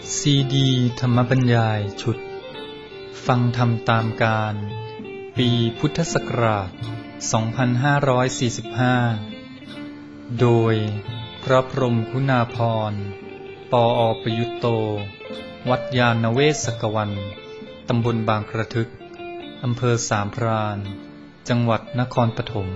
ซีดีธรรมบรรยายชุดฟังธรรมตามการปีพุทธศักราช 2545 โดยพระพรหมคุณาภรณ์ ปอ.ประยุตโต วัดยานเวศกวัน ตำบลบางกระทึก อำเภอสามพราน จังหวัดนครปฐม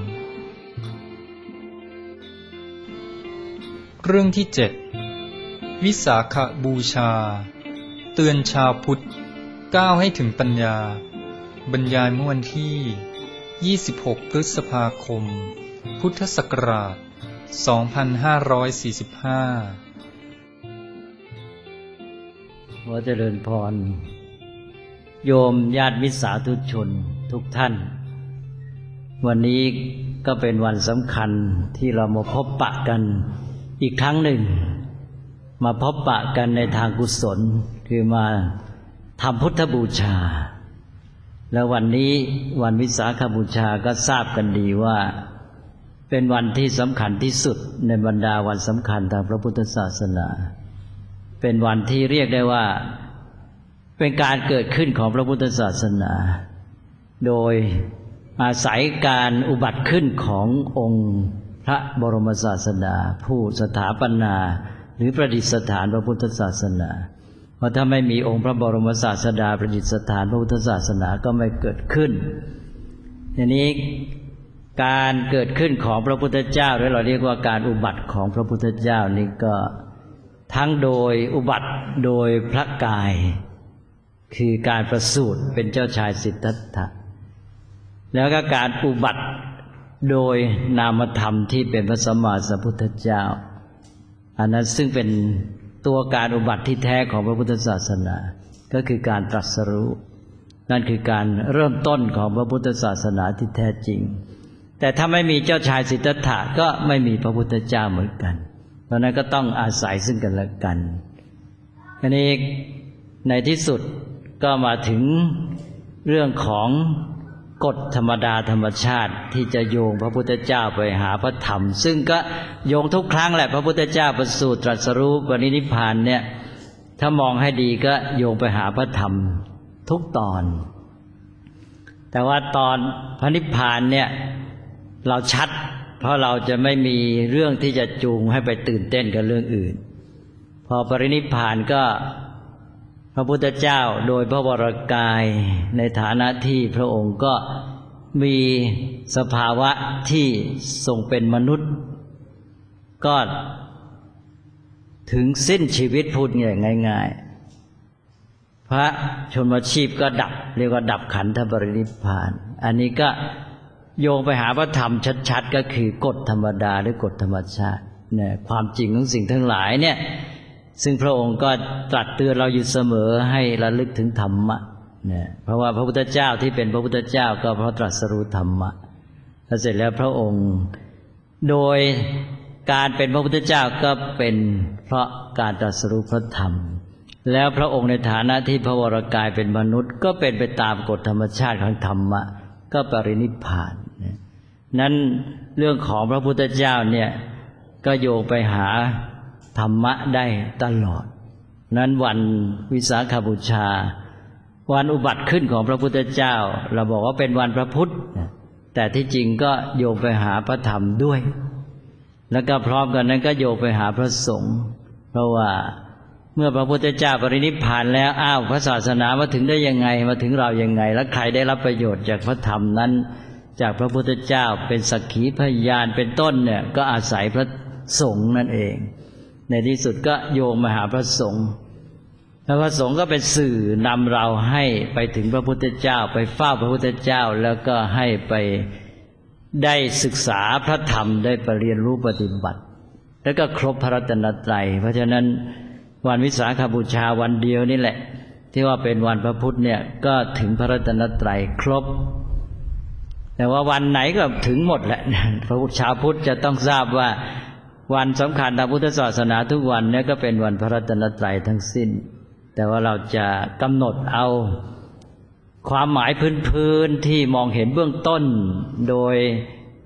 เรื่องที่ 7 วิสาขบูชาเตือนชาวพุทธก้าวให้ถึงปัญญาบรรยายเมื่อวันที่ 26 พฤษภาคม พุทธศักราช 2545 ขอเจริญพรโยมญาติมิตรสาธุชนทุกท่านวันนี้ก็เป็นวันสำคัญที่เรามาพบปะกันอีกครั้งหนึ่งมาพบปะกันในทางกุศลคือมาทำพุทธบูชาแล้ววันนี้วันวิสาขบูชาก็ทราบกันดีว่าเป็นวันที่สำคัญที่สุดในบรรดาวันสำคัญทางพระพุทธศาสนาเป็นวันที่เรียกได้ว่าเป็นการเกิดขึ้นของพระพุทธศาสนาโดยอาศัยการอุบัติขึ้นขององค์พระบรมศาสดาผู้สถาปนาหรือประดิษฐานพระพุทธศาสนาเพราะถ้าไม่มีองค์พระบรมศาสดาประดิษฐานพระพุทธศาสนาก็ไม่เกิดขึ้นทีนี้การเกิดขึ้นของพระพุทธเจ้าหรือเราเรียกว่าการอุบัติของพระพุทธเจ้านี่ก็ทั้งโดยอุบัติโดยพระกายคือการประสูติเป็นเจ้าชายสิทธัตถะแล้วก็การอุบัติโดยนามธรรมที่เป็นพระสัมมาสัมพุทธเจ้าอันนั้นซึ่งเป็นตัวการอุบัติที่แท้ของพระพุทธศาสนาก็คือการตรัสรู้นั่นคือการเริ่มต้นของพระพุทธศาสนาที่แท้จริงแต่ถ้าไม่มีเจ้าชายสิทธัตถะก็ไม่มีพระพุทธเจ้าเหมือนกันเพราะนั้นก็ต้องอาศัยซึ่งกันและกันอันนี้ในที่สุดก็มาถึงเรื่องของกฎธรรมดาธรรมชาติที่จะโยงพระพุทธเจ้าไปหาพระธรรมซึ่งก็โยงทุกครั้งแหละพระพุทธเจ้าประสูติตรัสรู้ปรินิพพานเนี่ยถ้ามองให้ดีก็โยงไปหาพระธรรมทุกตอนแต่ว่าตอนพระนิพพานเนี่ยเราชัดเพราะเราจะไม่มีเรื่องที่จะจูงให้ไปตื่นเต้นกับเรื่องอื่นพอปรินิพพานก็พระพุทธเจ้าโดยพระวรกายในฐานะที่พระองค์ก็มีสภาวะที่ทรงเป็นมนุษย์ก็ถึงสิ้นชีวิตพูดง่ายๆพระชนมชีพก็ดับเรียกว่าดับขันธปรินิพพานอันนี้ก็โยงไปหาพระธรรมชัดๆก็คือกฎธรรมดาหรือกฎธรรมชาติเนี่ยความจริงของสิ่งทั้งหลายเนี่ยซึ่งพระองค์ก็ตรัสเตือนเราอยู่เสมอให้ระลึกถึงธรรมะเนี่ยเพราะว่าพระพุทธเจ้าที่เป็นพระพุทธเจ้าก็เพราะตรัสรู้ธรรมะแล้วเสร็จแล้วพระองค์โดยการเป็นพระพุทธเจ้าก็เป็นเพราะการตรัสรู้พระธรรมแล้วพระองค์ในฐานะที่พระวรกายเป็นมนุษย์ก็เป็นไปตามกฎธรรมชาติของธรรมะก็ปรินิพพานนั้นเรื่องของพระพุทธเจ้าเนี่ยก็โยงไปหาธรรมะได้ตลอดนั้นวันวิสาขบูชาวันอุบัติขึ้นของพระพุทธเจ้าเราบอกว่าเป็นวันพระพุทธแต่ที่จริงก็โยงไปหาพระธรรมด้วยแล้วก็พร้อมกันนั้นก็โยงไปหาพระสงฆ์เพราะว่าเมื่อพระพุทธเจ้าปรินิพพานแล้วพระศาสนามาถึงได้ยังไงมาถึงเรายังไงและใครได้รับประโยชน์จากพระธรรมนั้นจากพระพุทธเจ้าเป็นสักขีพยานเป็นต้นเนี่ยก็อาศัยพระสงฆ์นั่นเองในที่สุดก็โยงมาหาพระสงฆ์แล้วพระสงฆ์ก็เป็นสื่อนำเราให้ไปถึงพระพุทธเจ้าไปเฝ้าพระพุทธเจ้าแล้วก็ให้ไปได้ศึกษาพระธรรมได้ไปเรียนรู้ปฏิบัติแล้วก็ครบพระรัตนตรัยเพราะฉะนั้นวันวิสาขบูชาวันเดียวนี่แหละที่ว่าเป็นวันพระพุธเนี่ยก็ถึงพระรัตนตรัยครบแต่ว่าวันไหนก็ถึงหมดแหละพระชาวพุทธจะต้องทราบว่าวันสำคัญทางพุทธศาสนาทุกวันนี้ก็เป็นวันพระรัตนตรัยทั้งสิ้นแต่ว่าเราจะกำหนดเอาความหมายพื้นๆที่มองเห็นเบื้องต้นโดย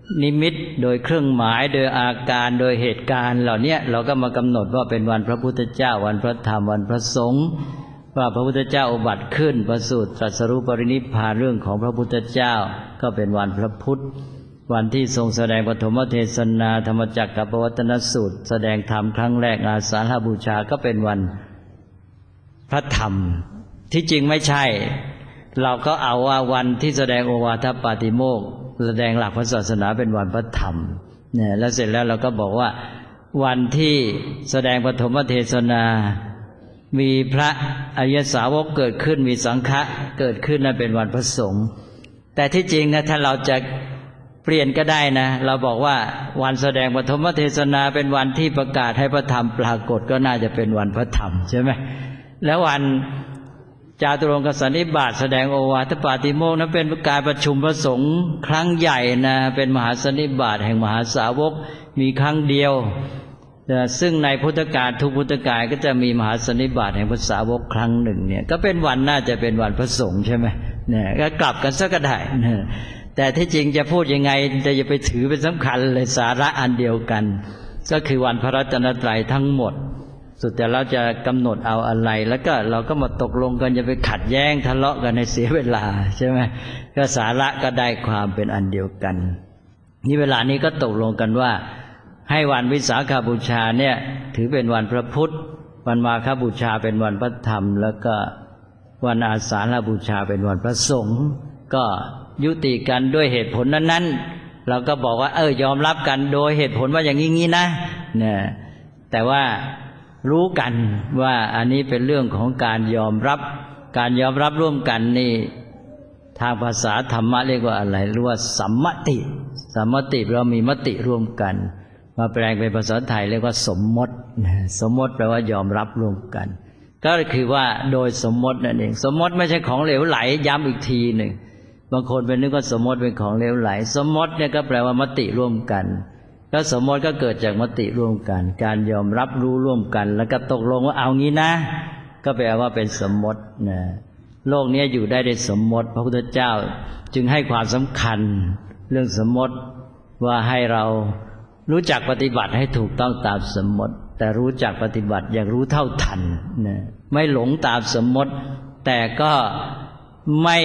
นิมิตโดยเครื่องหมายโดยอาการโดยเหตุการณ์เหล่านี้เราก็มากำหนดว่าเป็นวันพระพุทธเจ้าวันพระธรรมวันพระสงฆ์ว่าพระพุทธเจ้าอุบัติขึ้นประสูติตรัสรู้ปรินิพพานเรื่องของพระพุทธเจ้าก็เป็นวันพระพุธวันที่ทรงแสดงปฐมเทศนาธรรมจักรกับปวัตตนสูตรแสดงธรรมครั้งแรกอาสาฬหบูชาก็เป็นวันพระธรรมที่จริงไม่ใช่เราก็เอาว่าวันที่แสดงโอวาทปาติโมกข์แสดงหลักพระศาสนาเป็นวันพระธรรมเนี่ยแล้วเสร็จแล้วเราก็บอกว่าวันที่แสดงปฐมเทศนามีพระอริยสาวกเกิดขึ้นมีสังฆะเกิดขึ้นนั่นเป็นวันพระสงฆ์แต่ที่จริงนะถ้าเราจะเปลี่ยนก็ได้นะเราบอกว่าวันแสดงปฐมเทศนาเป็นวันที่ประกาศให้พระธรรมปรากฏก็น่าจะเป็นวันพระธรรมใช่ไหมแล้ววันจาตุรงกสันนิบาตแสดงโอวาทปาติโมกข์นั้นเป็นการประชุมพระสงฆ์ครั้งใหญ่นะเป็นมหาสันนิบาตแห่งมหาสาวกมีครั้งเดียวซึ่งในพุทธกาลทุกพุทธกาลก็จะมีมหาสันนิบาตแห่งพระสาวกครั้งหนึ่งเนี่ยก็เป็นวันน่าจะเป็นวันพระสงฆ์ใช่ไหมเนี่ยก็กลับกันซะก็ได้แต่ที่จริงจะพูดยังไงจะอย่าไปถือเป็นสำคัญเลยสาระอันเดียวกันก็คือวันพระรัตนตรัยทั้งหมดสุดแต่เราจะกำหนดเอาอะไรแล้วก็เราก็มาตกลงกันอย่าไปขัดแย้งทะเลาะกันในเสียเวลาใช่ไหมก็สาระก็ได้ความเป็นอันเดียวกันนี่เวลานี้ก็ตกลงกันว่าให้วันวิสาขบูชาเนี่ยถือเป็นวันพระพุธวันมาฆบูชาเป็นวันพระธรรมแล้วก็วันอาสาฬบูชาเป็นวันพระสงฆ์ก็ยุติกันด้วยเหตุผลนั้นๆเราก็บอกว่ายอมรับกันโดยเหตุผลว่าอย่างนี้นะเนี่ยแต่ว่ารู้กันว่าอันนี้เป็นเรื่องของการยอมรับร่วมกันนี่ทางภาษาธรรมะเรียกว่าอะไรเรียกว่าสัมมติเรามีมติร่วมกันมาแปลงเป็นภาษาไทยเรียกว่าสมมติแปลว่ายอมรับร่วมกันก็คือว่าโดยสมมตินั่นเองสมมติไม่ใช่ของเหลวไหลย้ำอีกทีหนึ่งบางคนเป็นนึกว่าสมมติเป็นของเหลวไหลสมมติเนี่ยก็แปลว่ามติร่วมกันแล้วสมมติก็เกิดจากมติร่วมกันการยอมรับรู้ร่วมกันแล้วก็ตกลงว่าเอางี้นะก็แปลว่าเป็นสมมตินะโลกนี้อยู่ได้ด้วยสมมติพระพุทธเจ้าจึงให้ความสำคัญเรื่องสมมติว่าให้เรารู้จักปฏิบัติให้ถูกต้องตามสมมติแต่รู้จักปฏิบัติอย่างรู้เท่าทันนะไม่หลงตามสมมติแต่ก็ไม่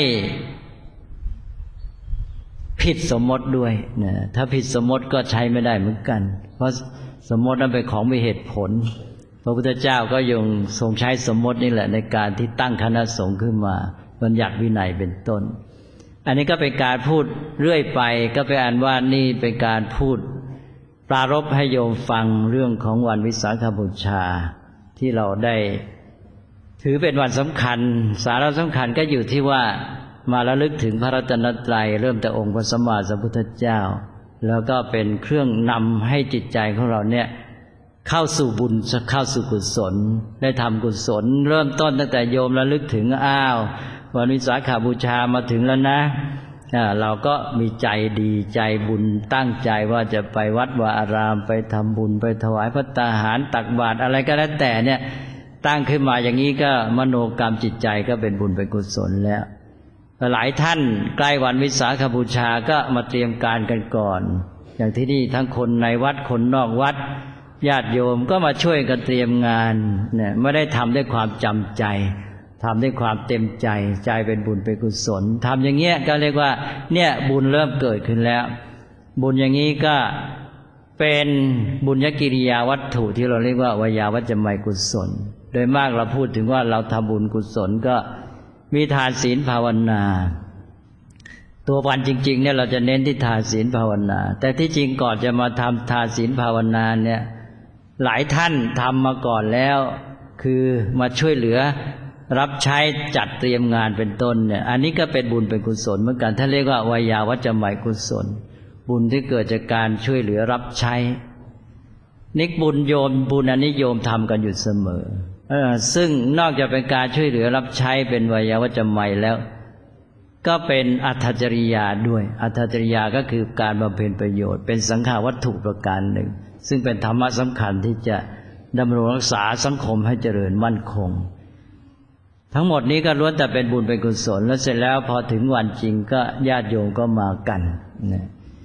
ผิดสมมติด้วยนะถ้าผิดสมมติก็ใช้ไม่ได้เหมือนกันเพราะสมมตินั้นเป็นของมีเหตุผลพระพุทธเจ้าก็ยังทรงใช้สมมตินี่แหละในการที่ตั้งคณะสงฆ์ขึ้นมาบัญญัติวินัยเป็นต้นอันนี้ก็เป็นการพูดเรื่อยไปก็เป็นอันว่านี่เป็นการพูดปรารภให้โยมฟังเรื่องของวันวิสาขบูชาที่เราได้ถือเป็นวันสำคัญสาระสำคัญก็อยู่ที่ว่ามาระลึกถึงพระรัตนตรัยเริ่มแต่องค์พระสัมมาสัมพุทธเจ้าแล้วก็เป็นเครื่องนำให้จิตใจของเราเนี่ยเข้าสู่บุญเข้าสู่กุศลได้ทำกุศลเริ่มต้นตั้งแต่โยมระลึกถึงวันวิสาขบูชามาถึงแล้วนะเราก็มีใจดีใจบุญตั้งใจว่าจะไปวัดวาอารามไปทำบุญไปถวายภัตตาหารตักบาตรอะไรก็แล้วแต่เนี่ยตั้งขึ้นมาอย่างนี้ก็มโนกรรมจิตใจก็เป็นบุญเป็นกุศลแล้วหลายท่านใกล้วันวิสาขบูชาก็มาเตรียมการกันก่อนอย่างที่นี่ทั้งคนในวัดคนนอกวัดญาติโยมก็มาช่วยกันเตรียมงานเนี่ยไม่ได้ทำด้วยความจำใจทำด้วยความเต็มใจใจเป็นบุญเป็นกุศลทำอย่างเงี้ยก็เรียกว่าเนี่ยบุญเริ่มเกิดขึ้นแล้วบุญอย่างนี้ก็เป็นบุญญกิริยาวัตถุที่เราเรียกว่าวยาวัจจะไมยกุศลโดยมากเราพูดถึงว่าเราทำบุญกุศลก็มีทานศีลภาวนาตัววันจริงๆเนี่ยเราจะเน้นที่ทานศีลภาวนาแต่ที่จริงก่อนจะมาทำทานศีลภาวนาเนี่ยหลายท่านทำมาก่อนแล้วคือมาช่วยเหลือรับใช้จัดเตรียมงานเป็นต้นเนี่ยอันนี้ก็เป็นบุญเป็นกุศลเหมือนกันท่านเรียกว่าวยาวัจจะไมยกุศลบุญที่เกิดจากการช่วยเหลือรับใช้นิกบุญโยมบุญอันนี้โยมทำกันอยู่เสมอซึ่งนอกจากเป็นการช่วยเหลือรับใช้เป็นวยาวัจจะไมยแล้วก็เป็นอัตถจริยาด้วยอัตถจริยาก็คือการบำเพ็ญประโยชน์เป็นสังฆาวัตถุประการหนึ่งซึ่งเป็นธรรมะสำคัญที่จะดำรงรักษาสังคมให้เจริญมั่นคงทั้งหมดนี้ก็ล้วนแต่เป็นบุญเป็นกุศลแล้วเสร็จแล้วพอถึงวันจริงก็ญาติโยมก็มากันนะ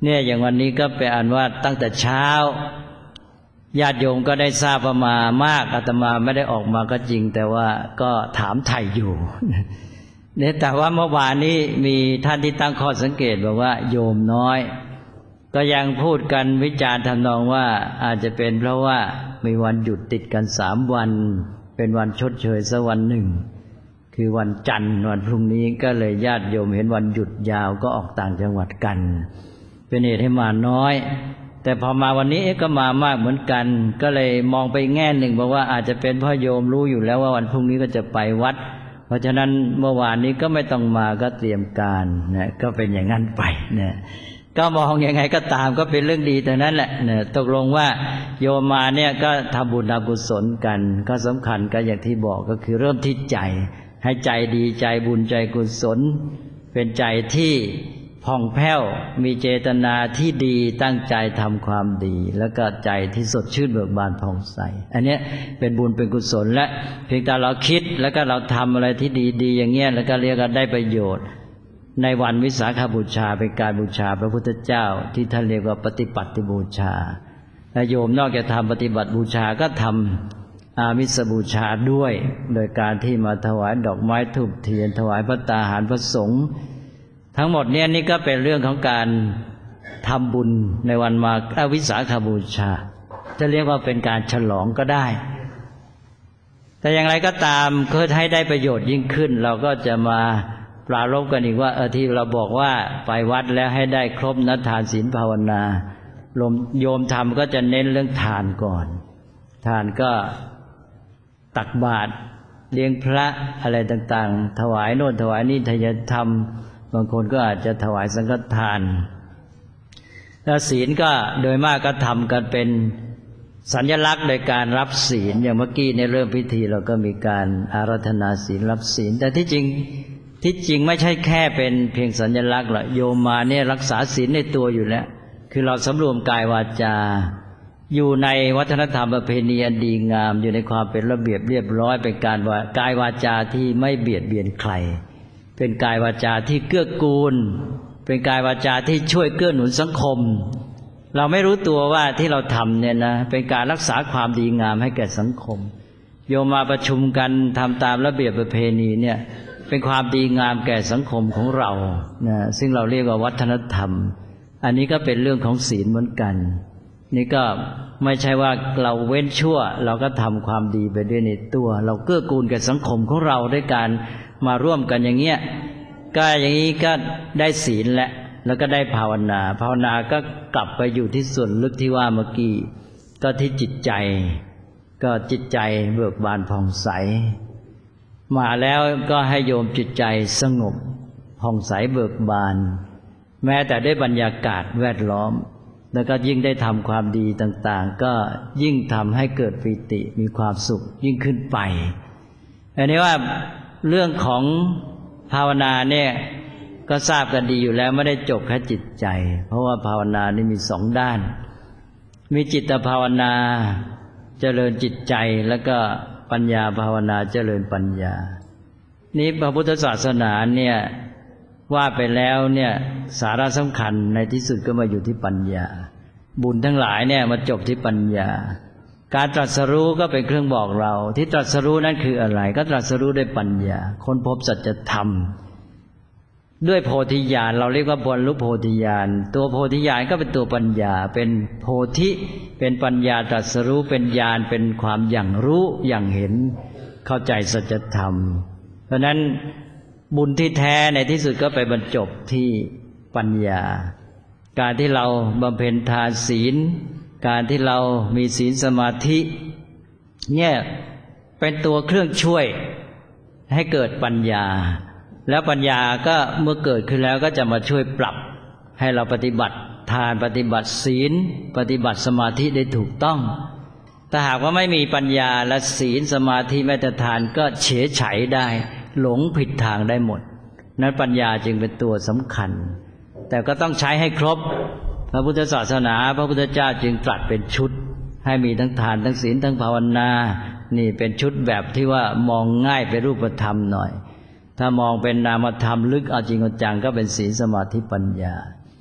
เนี่ยอย่างวันนี้ก็เป็นอันว่าตั้งแต่เช้าญาติโยมก็ได้ทราบว่ามามากอาตมาไม่ได้ออกมาก็จริงแต่ว่าก็ถามไถ่อยู่เนี่ยแต่ว่าเมื่อวานนี้มีท่านที่ตั้งข้อสังเกตบอกว่าโยมน้อยก็ยังพูดกันวิจารณ์ทำนองว่าอาจจะเป็นเพราะว่ามีวันหยุดติดกัน3 วันเป็นวันชดเชยสักวันหนึ่งคือวันจันทร์วันพรุ่งนี้ก็เลยญาติโยมเห็นวันหยุดยาวก็ออกต่างจังหวัดกันเป็นเหตุให้มาน้อยแต่พอมาวันนี้ก็มามากเหมือนกันก็เลยมองไปแง่หนึ่งบอกว่าอาจจะเป็นเพราะโยมรู้อยู่แล้วว่าวันพรุ่งนี้ก็จะไปวัดเพราะฉะนั้นเมื่อวานนี้ก็ไม่ต้องมาก็เตรียมการนะก็เป็นอย่างนั้นไปนะก็มองยังไงก็ตามก็เป็นเรื่องดีแต่นั้นแหละนะตกลงว่าโยมมาเนี่ยก็ทำบุญทำกุศลกันก็สำคัญก็อย่างที่บอกก็คือเริ่มที่ใจให้ใจดีใจบุญใจกุศลเป็นใจที่ผ่องแผ้วมีเจตนาที่ดีตั้งใจทำความดีแล้วก็ใจที่สดชื่นเบิกบานผ่องใสอันนี้เป็นบุญเป็นกุศลและเพียงแต่เราคิดแล้วก็เราทำอะไรที่ดีๆอย่างเงี้ยแล้วก็เรียกว่าได้ประโยชน์ในวันวิสาขบูชาเป็นการบูชาพระพุทธเจ้าที่ท่านเรียกว่าปฏิปัติบูชาและโยมนอกจากทำปฏิบัติบูชาก็ทำอามิสบูชาด้วยโดยการที่มาถวายดอกไม้ธูปเทียนถวายพระตาหารพระสงฆ์ทั้งหมดเนี่ยนี่ก็เป็นเรื่องของการทำบุญในวันมาฆวิสาขบูชาจะเรียกว่าเป็นการฉลองก็ได้แต่อย่างไรก็ตามเพื่อให้ได้ประโยชน์ยิ่งขึ้นเราก็จะมาปรารภกันอีกว่าที่เราบอกว่าไปวัดแล้วให้ได้ครบนะทานศีลภาวนาโยมทำก็จะเน้นเรื่องทานก่อนทานก็ตักบาตรเลี้ยงพระอะไรต่างๆถวายโน่นถวายนี่ทายธรรมบางคนก็อาจจะถวายสังฆทานแล้วศีลก็โดยมากก็ทำกันเป็นสัญลักษณ์โดยการรับศีลอย่างเมื่อกี้ในเริ่มพิธีเราก็มีการอาราธนาศีลรับศีลแต่ที่จริงไม่ใช่แค่เป็นเพียงสัญลักษณ์หรอกโยมมาเนี่ยรักษาศีลในตัวอยู่แล้วคือเราสำรวมกายวาจาอยู่ในวัฒนธรรมประเพณีอันดีงามอยู่ในความเป็นระเบียบเรียบร้อยเป็นการกายวาจาที่ไม่เบียดเบียนใครเป็นกายวาจาที่เกื้อกูลเป็นกายวาจาที่ช่วยเกื้อหนุนสังคมเราไม่รู้ตัวว่าที่เราทำเนี่ยนะเป็นการรักษาความดีงามให้แก่สังคมโยมมาประชุมกันทำตามระเบียบประเพณีเนี่ยเป็นความดีงามแก่สังคมของเรานะซึ่งเราเรียกว่าวัฒนธรรมอันนี้ก็เป็นเรื่องของศีลเหมือนกันนี่ก็ไม่ใช่ว่าเราเว้นชั่วเราก็ทำความดีไปด้วยในตัวเราเกื้อกูลแก่สังคมของเราด้วยการมาร่วมกันอย่างเงี้ยก็อย่างนี้ก็ได้ศีลแล้วก็ได้ภาวนาก็กลับไปอยู่ที่ส่วนลึกที่ว่าเมื่อกี้ก็ที่จิตใจก็จิตใจเบิกบานผ่องใสมาแล้วก็ให้โยมจิตใจสงบผ่องใสเบิกบานแม้แต่ได้บรรยากาศแวดล้อมแล้วก็ยิ่งได้ทำความดีต่างๆก็ยิ่งทำให้เกิดปิติมีความสุขยิ่งขึ้นไปอันนี้ว่าเรื่องของภาวนาเนี่ยก็ทราบกันดีอยู่แล้วไม่ได้จบแค่จิตใจเพราะว่าภาวนานี่มี2 ด้านมีจิตภาวนาเจริญจิตใจแล้วก็ปัญญาภาวนาเจริญปัญญานี้พระพุทธศาสนาเนี่ยว่าไปแล้วเนี่ยสาระสำคัญในที่สุดก็มาอยู่ที่ปัญญาบุญทั้งหลายเนี่ยมาจบที่ปัญญาการตรัสรู้ก็เป็นเครื่องบอกเราที่ตรัสรู้นั้นคืออะไรก็ตรัสรู้ด้วยปัญญาค้นพบสัจธรรมด้วยโพธิญาณเราเรียกว่าบรรลุโพธิญาณตัวโพธิญาณก็เป็นตัวปัญญาเป็นโพธิเป็นปัญญาตรัสรู้เป็นญาณเป็นความอย่างรู้อย่างเห็นเข้าใจสัจธรรมเพราะนั้นบุญที่แท้ในที่สุดก็ไปบรรจบที่ปัญญาการที่เราบำเพ็ญทานศีลการที่เรามีศีลสมาธิเนี่ยเป็นตัวเครื่องช่วยให้เกิดปัญญาแล้วปัญญาก็เมื่อเกิดขึ้นแล้วก็จะมาช่วยปรับให้เราปฏิบัติทานปฏิบัติศีลปฏิบัติสมาธิได้ถูกต้องถ้าหากว่าไม่มีปัญญาและศีลสมาธิแม้แต่ทานก็เฉยไฉได้หลงผิดทางได้หมดนั้นปัญญาจึงเป็นตัวสำคัญแต่ก็ต้องใช้ให้ครบพระพุทธศาสนาพระพุทธเจ้าจึงตรัสเป็นชุดให้มีทั้งทานทั้งศีลทั้งภาวนานี่เป็นชุดแบบที่ว่ามองง่ายเป็นรูปธรรมหน่อยถ้ามองเป็นนามธรรมลึกเอาจริงเอาจังก็เป็นศีลสมาธิปัญญา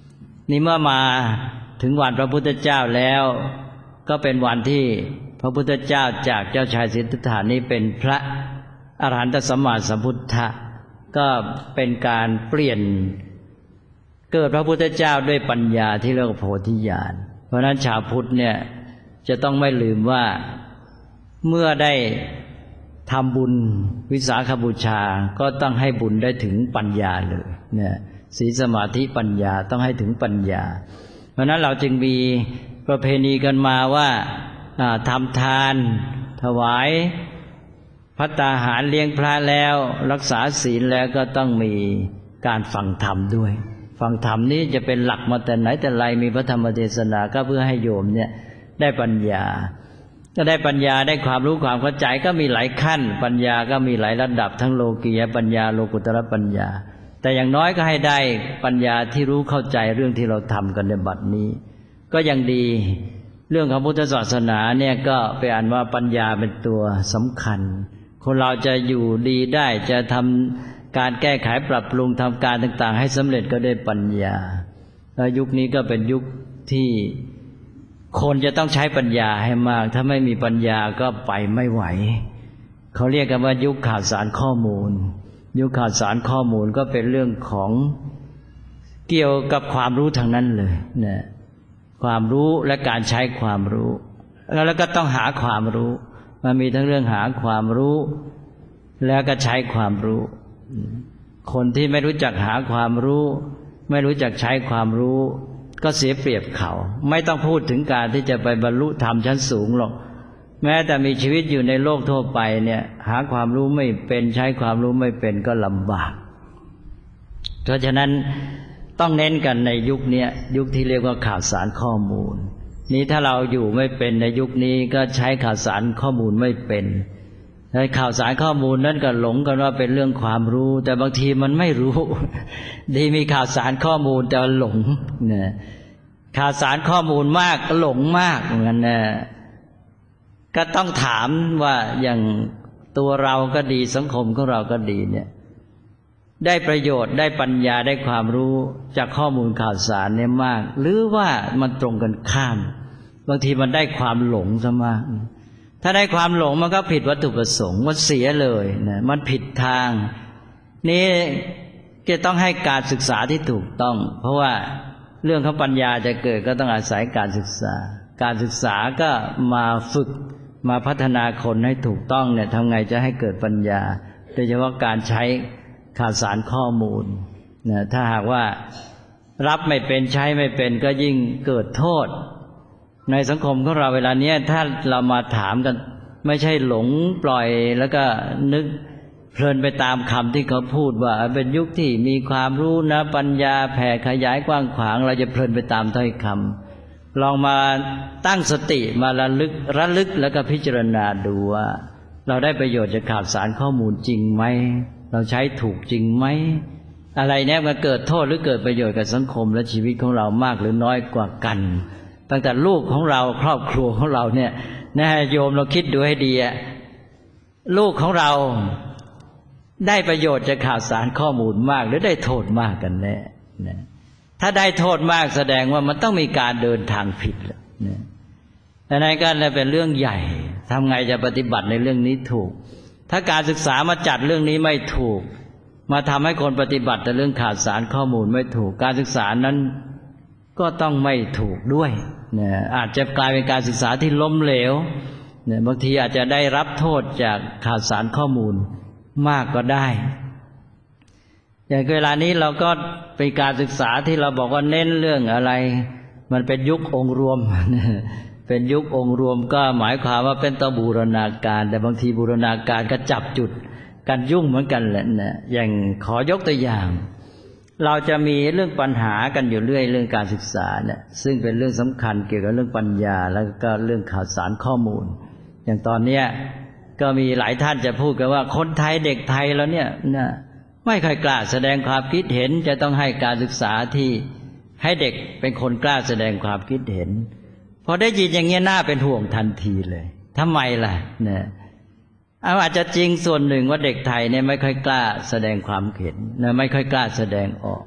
นี่เมื่อมาถึงวันพระพุทธเจ้าแล้วก็เป็นวันที่พระพุทธเจ้าจากเจ้าชายสิทธัตถะนี้เป็นพระอรหันตสัมมาสัมพุทธะก็เป็นการเปลี่ยนเกิดพระพุทธเจ้าด้วยปัญญาที่เรียกว่าโพธิญาณเพราะฉะนั้นชาวพุทธเนี่ยจะต้องไม่ลืมว่าเมื่อได้ทำบุญวิสาขบูชาก็ต้องให้บุญได้ถึงปัญญาเลยเนี่ยศีลสมาธิปัญญาต้องให้ถึงปัญญาเพราะนั้นเราจึงมีประเพณีกันมาว่าทำทานถวายภัตตาหารเลี้ยงพระแล้วรักษาศีลแล้วก็ต้องมีการฟังธรรมด้วยฟังธรรมนี้จะเป็นหลักมาแต่ไหนแต่ไรมีพระธรรมเทศนาก็เพื่อให้โยมเนี่ยได้ปัญญาก็ได้ปัญญาได้ความรู้ความเข้าใจก็มีหลายขั้นปัญญาก็มีหลายระดับทั้งโลกียปัญญาโลกุตระปัญญาแต่อย่างน้อยก็ให้ได้ปัญญาที่รู้เข้าใจเรื่องที่เราทำกันในบัดนี้ก็ยังดีเรื่องของพุทธศาสนาเนี่ยก็เป็นอันว่าปัญญาเป็นตัวสำคัญคนเราจะอยู่ดีได้จะทำการแก้ไขปรับปรุงทำการต่างๆให้สำเร็จก็ได้ปัญญาแล้วยุคนี้ก็เป็นยุคที่คนจะต้องใช้ปัญญาให้มากถ้าไม่มีปัญญาก็ไปไม่ไหวเขาเรียกกันว่ายุคข่าวสารข้อมูลยุคข่าวสารข้อมูลก็เป็นเรื่องของเกี่ยวกับความรู้ทางนั้นเลยนะความรู้และการใช้ความรู้แล้วก็ต้องหาความรู้มันมีทั้งเรื่องหาความรู้แล้วก็ใช้ความรู้คนที่ไม่รู้จักหาความรู้ไม่รู้จักใช้ความรู้ก็เสียเปรียบเขาไม่ต้องพูดถึงการที่จะไปบรรลุธรรมชั้นสูงหรอกแม้แต่มีชีวิตอยู่ในโลกทั่วไปเนี่ยหาความรู้ไม่เป็นใช้ความรู้ไม่เป็นก็ลำบากเพราะฉะนั้นต้องเน้นกันในยุคนี้ยุคที่เรียกว่าข่าวสารข้อมูลนี้ถ้าเราอยู่ไม่เป็นในยุคนี้ก็ใช้ข่าวสารข้อมูลไม่เป็นในข่าวสารข้อมูลนั้นก็หลงกันว่าเป็นเรื่องความรู้แต่บางทีมันไม่รู้ดีมีข่าวสารข้อมูลแต่หลงเนี่ยข่าวสารข้อมูลมากก็หลงมากเหมือนกันนะก็ต้องถามว่าอย่างตัวเราก็ดีสังคมของเราก็ดีเนี่ยได้ประโยชน์ได้ปัญญาได้ความรู้จากข้อมูลข่าวสารเนี่ยมากหรือว่ามันตรงกันข้ามบางทีมันได้ความหลงซะมากถ้าได้ความหลงมันก็ผิดวัตถุประสงค์มันเสียเลยนะมันผิดทางนี่จะต้องให้การศึกษาที่ถูกต้องเพราะว่าเรื่องของปัญญาจะเกิดก็ต้องอาศัยการศึกษาการศึกษาก็มาฝึกมาพัฒนาคนให้ถูกต้องเนี่ยทำไงจะให้เกิดปัญญาโดยเฉพาะการใช้ข่าวสารข้อมูลนะถ้าหากว่ารับไม่เป็นใช้ไม่เป็นก็ยิ่งเกิดโทษในสังคมของเราเวลานี้ถ้าเรามาถามกันไม่ใช่หลงปล่อยแล้วก็นึกเพลินไปตามคำที่เขาพูดว่าเป็นยุคที่มีความรู้นะปัญญาแผ่ขยายกว้างขวางเราจะเพลินไปตามถ้อยคำลองมาตั้งสติมาระลึกแล้วก็พิจารณาดูว่าเราได้ประโยชน์จากข่าวสารข้อมูลจริงไหมเราใช้ถูกจริงไหมอะไรเนี่ยมันเกิดโทษหรือเกิดประโยชน์กับสังคมและชีวิตของเรามากหรือน้อยกว่ากันตั้งแต่ลูกของเราครอบครัวของเราเนี่ยนะโยมเราคิดดูให้ดีอะลูกของเราได้ประโยชน์จากข่าวสารข้อมูลมากหรือได้โทษมากกันแน่นะถ้าได้โทษมากแสดงว่ามันต้องมีการเดินทางผิดนะอันนั้นก็เป็นเรื่องใหญ่ทำไงจะปฏิบัติในเรื่องนี้ถูกถ้าการศึกษามาจัดเรื่องนี้ไม่ถูกมาทำให้คนปฏิบัติแต่เรื่องข่าวสารข้อมูลไม่ถูกการศึกษานั้นก็ต้องไม่ถูกด้วยเนี่ยอาจจะกลายเป็นการศึกษาที่ล้มเหลวเนี่ยบางทีอาจจะได้รับโทษจากข่าวสารข้อมูลมากก็ได้อย่างเวลานี้เราก็เป็นการศึกษาที่เราบอกว่าเน้นเรื่องอะไรมันเป็นยุคองค์รวมเป็นยุคองค์รวมก็หมายความว่าเป็นตัวบูรณาการแต่บางทีบูรณาการก็จับจุดกันยุ่งเหมือนกันแหละนะอย่างขอยกตัวอย่างเราจะมีเรื่องปัญหากันอยู่เรื่อยเรื่องการศึกษาเนี่ยซึ่งเป็นเรื่องสำคัญเกี่ยวกับเรื่องปัญญาแล้วก็เรื่องข่าวสารข้อมูลอย่างตอนเนี้ยก็มีหลายท่านจะพูดกันว่าคนไทยเด็กไทยแล้วเนี่ยนะไม่ค่อยกล้าแสดงความคิดเห็นจะต้องให้การศึกษาที่ให้เด็กเป็นคนกล้าแสดงความคิดเห็นพอได้ยินอย่างเงี้ยน่าเป็นห่วงทันทีเลยทำไมล่ะเนี่ยอาจจะจริงส่วนหนึ่งว่าเด็กไทยเนี่ยไม่ค่อยกล้าแสดงความเห็นนะไม่ค่อยกล้าแสดงออก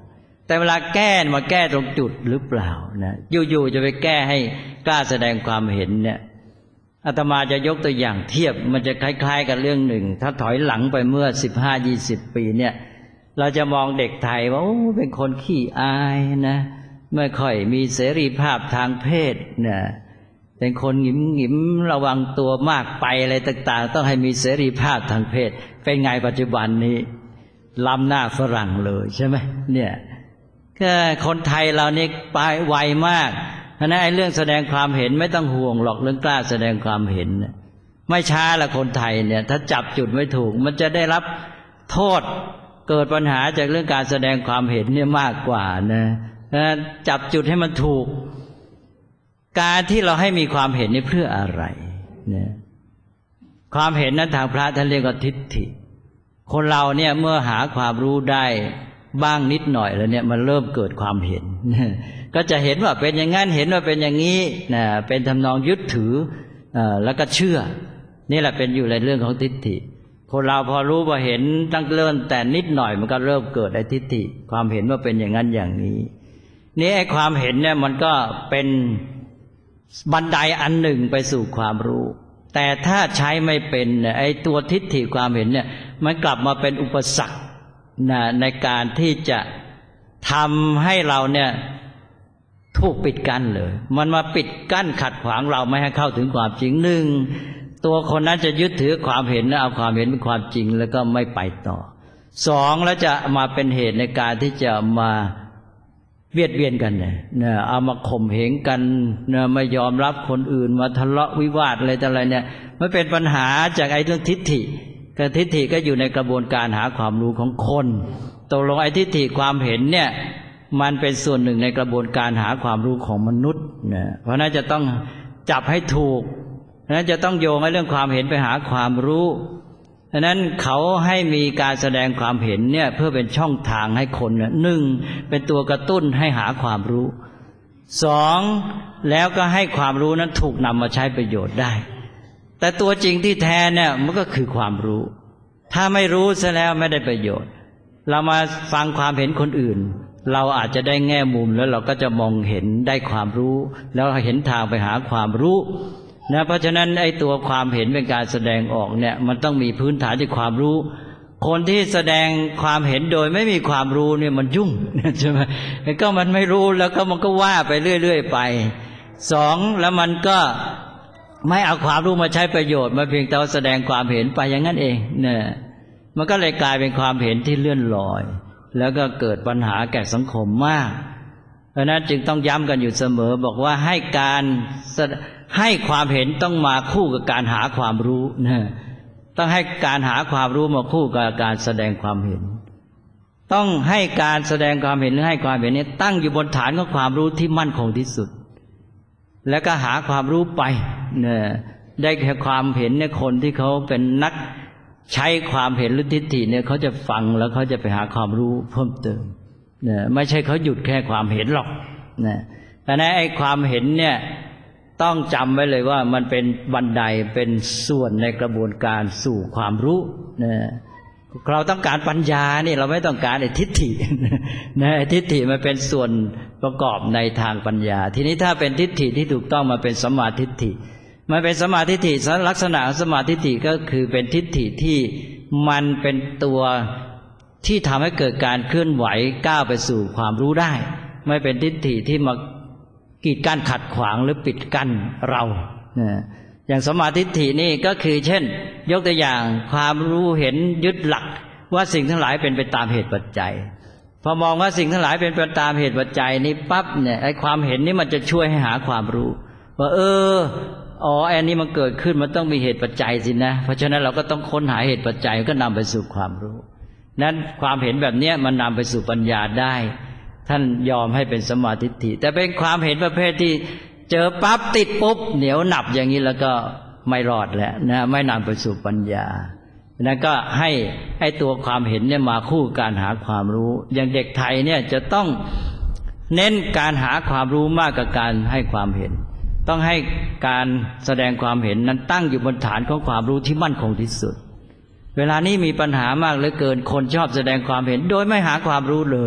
แต่เวลาแก้มาแก้ตรงจุดหรือเปล่านะอยู่ๆจะไปแก้ให้กล้าแสดงความเห็นเนี่ยอาตมาจะยกตัวอย่างเทียบมันจะคล้ายๆกับเรื่องหนึ่งถ้าถอยหลังไปเมื่อ 15-20 ปีเนี่ยเราจะมองเด็กไทยว่าโอ้เป็นคนขี้อายนะไม่ค่อยมีเสรีภาพทางเพศนะเป็นคนหงิมๆระวังตัวมากไปอะไรต่างๆต้องให้มีเสรีภาพทางเพศเป็นไงปัจจุบันนี้ล้ำหน้าฝรั่งเลยใช่ไหมเนี่ยก็คนไทยเรานี่ไปไวมากเพราะนั้นไอ้เรื่องแสดงความเห็นไม่ต้องห่วงหรอกเรื่องกล้าแสดงความเห็นไม่ช้าละคนไทยเนี่ยถ้าจับจุดไม่ถูกมันจะได้รับโทษเกิดปัญหาจากเรื่องการแสดงความเห็นเนี่ยมากกว่านะจับจุดให้มันถูกการที่เราให้มีความเห็นนี่เพื่ออะไรเนี่ยความเห็นนั้นทางพระท่านเรียกว่าทิฏฐิคนเราเนี่ยเมื่อหาความรู้ได้บ้างนิดหน่อยแล้วเนี่ยมันเริ่มเกิดความเห็นก็จะเห็นว่าเป็นอย่างนั้นเห็นว่าเป็นอย่างนี้นะเป็นทำนองยึดถือแล้วก็เชื่อนี่แหละเป็นอยู่ในเรื่องของทิฏฐิคนเราพอรู้ว่าเห็นตั้งเริ่มแต่นิดหน่อยมันก็เริ่มเกิดไอ้ทิฏฐิความเห็นว่าเป็นอย่างนั้นอย่างนี้นี่ไอ้ความเห็นเนี่ยมันก็เป็นบันไดอันหนึ่งไปสู่ความรู้แต่ถ้าใช้ไม่เป็นไอ้ตัวทิฏฐิความเห็นเนี่ยมันกลับมาเป็นอุปสรรคในการที่จะทำให้เราเนี่ยถูกปิดกั้นเลยมันมาปิดกั้นขัดขวางเราไม่ให้เข้าถึงความจริงหนึ่งตัวคนนั้นจะยึดถือความเห็นเอาความเห็นเป็นความจริงแล้วก็ไม่ไปต่อสองแล้วจะมาเป็นเหตุในการที่จะมาเบียดเบียนกันเนี่ยเอามาข่มเหงกันเนี่ยไม่ยอมรับคนอื่นมาทะเลาะวิวาทอะไรต่ออะไรเนี่ยมันเป็นปัญหาจากไอ้เรื่องทิฏฐิกับทิฏฐิก็อยู่ในกระบวนการหาความรู้ของคนตกลงไอ้ทิฏฐิความเห็นเนี่ยมันเป็นส่วนหนึ่งในกระบวนการหาความรู้ของมนุษย์เนี่ยเพราะนั้นจะต้องจับให้ถูกเพราะนั้นจะต้องโยงไอ้เรื่องความเห็นไปหาความรู้ฉะนั้นเขาให้มีการแสดงความเห็นเนี่ยเพื่อเป็นช่องทางให้คนเนี่ยหนึ่งเป็นตัวกระตุ้นให้หาความรู้สองแล้วก็ให้ความรู้นั้นถูกนำมาใช้ประโยชน์ได้แต่ตัวจริงที่แท้เนี่ยมันก็คือความรู้ถ้าไม่รู้ซะแล้วไม่ได้ประโยชน์เรามาฟังความเห็นคนอื่นเราอาจจะได้แง่มุมแล้วเราก็จะมองเห็นได้ความรู้แล้วเห็นทางไปหาความรู้นะเพราะฉะนั้นไอ้ตัวความเห็นเป็นการแสดงออกเนี่ยมันต้องมีพื้นฐานที่ความรู้คนที่แสดงความเห็นโดยไม่มีความรู้เนี่ยมันยุ่งใช่ไหมก็มันไม่รู้แล้วก็มันก็ว่าไปเรื่อยๆไปสองแล้วมันก็ไม่เอาความรู้มาใช้ประโยชน์มาเพียงแต่แสดงความเห็นไปอย่างนั้นเองเนี่ยมันก็เลยกลายเป็นความเห็นที่เลื่อนลอยแล้วก็เกิดปัญหาแก่สังคมมากเพราะนั้นจึงต้องย้ำกันอยู่เสมอบอกว่าให้ความเห็นต้องมาคู่กับการหาความรู้นะต้องให้การหาความรู้มาคู่กับการแสดงความเห็นต้องให้การแสดงความเห็นหรือให้ความเห็นนี้ตั้งอยู่บนฐานของความรู้ที่มั่นคงที่สุดแล้วก็หาความรู้ไปเนี่ยได้แค่ความเห็นเนี่ยคนที่เขาเป็นนักใช้ความเห็นหรือทิฏฐิเนี่ยเขาจะฟังแล้วเขาจะไปหาความรู้เพิ่มเติมเนี่ยไม่ใช่เขาหยุดแค่ความเห็นหรอกนะแต่ในไอ้ความเห็นเนี่ยต้องจำไว้เลยว่ามันเป็นบันไดเป็นส่วนในกระบวนการสู่ความรู้นะเราต้องการปัญญานี่เราไม่ต้องการไอ้ทิฏฐินะไอ้ทิฏฐิมันเป็นส่วนประกอบในทางปัญญาทีนี้ถ้าเป็นทิฏฐิที่ถูกต้องมาเป็นสัมมาทิฏฐิมันเป็นสัมมาทิฏฐิลักษณะของสัมมาทิฏฐิก็คือเป็นทิฏฐิที่มันเป็นตัวที่ทำให้เกิดการเคลื่อนไหวก้าวไปสู่ความรู้ได้ไม่เป็นทิฏฐิที่มากีดกั้นขัดขวางหรือปิดกั้นเราอย่างสัมมาทิฏฐินี่ก็คือเช่นยกตัวอย่างความรู้เห็นยึดหลักว่าสิ่งทั้งหลายเป็นไปตามเหตุปัจจัยพอมองว่าสิ่งทั้งหลายเป็นไปตามเหตุปัจจัยนี้ปั๊บเนี่ยไอ้ความเห็นนี้มันจะช่วยให้หาความรู้ว่าอันนี้มันเกิดขึ้นมันต้องมีเหตุปัจจัยสินะเพราะฉะนั้นเราก็ต้องค้นหาเหตุปัจจัยก็นำไปสู่ความรู้นั้นความเห็นแบบนี้มันนำไปสู่ปัญญาได้ท่านยอมให้เป็นสัมมาทิฏฐิแต่เป็นความเห็นประเภทที่เจอปั๊บติดปุ๊บเหนียวหนับอย่างนี้แล้วก็ไม่รอดแล้วนะไม่นำไปสู่ปัญญานั้นก็ให้ไอ้ตัวความเห็นเนี่ยมาคู่การหาความรู้อย่างเด็กไทยเนี่ยจะต้องเน้นการหาความรู้มากกว่าการให้ความเห็นต้องให้การแสดงความเห็นนั้นตั้งอยู่บนฐานของความรู้ที่มั่นคงที่สุดเวลานี้มีปัญหามากเหลือเกินคนชอบแสดงความเห็นโดยไม่หาความรู้เลย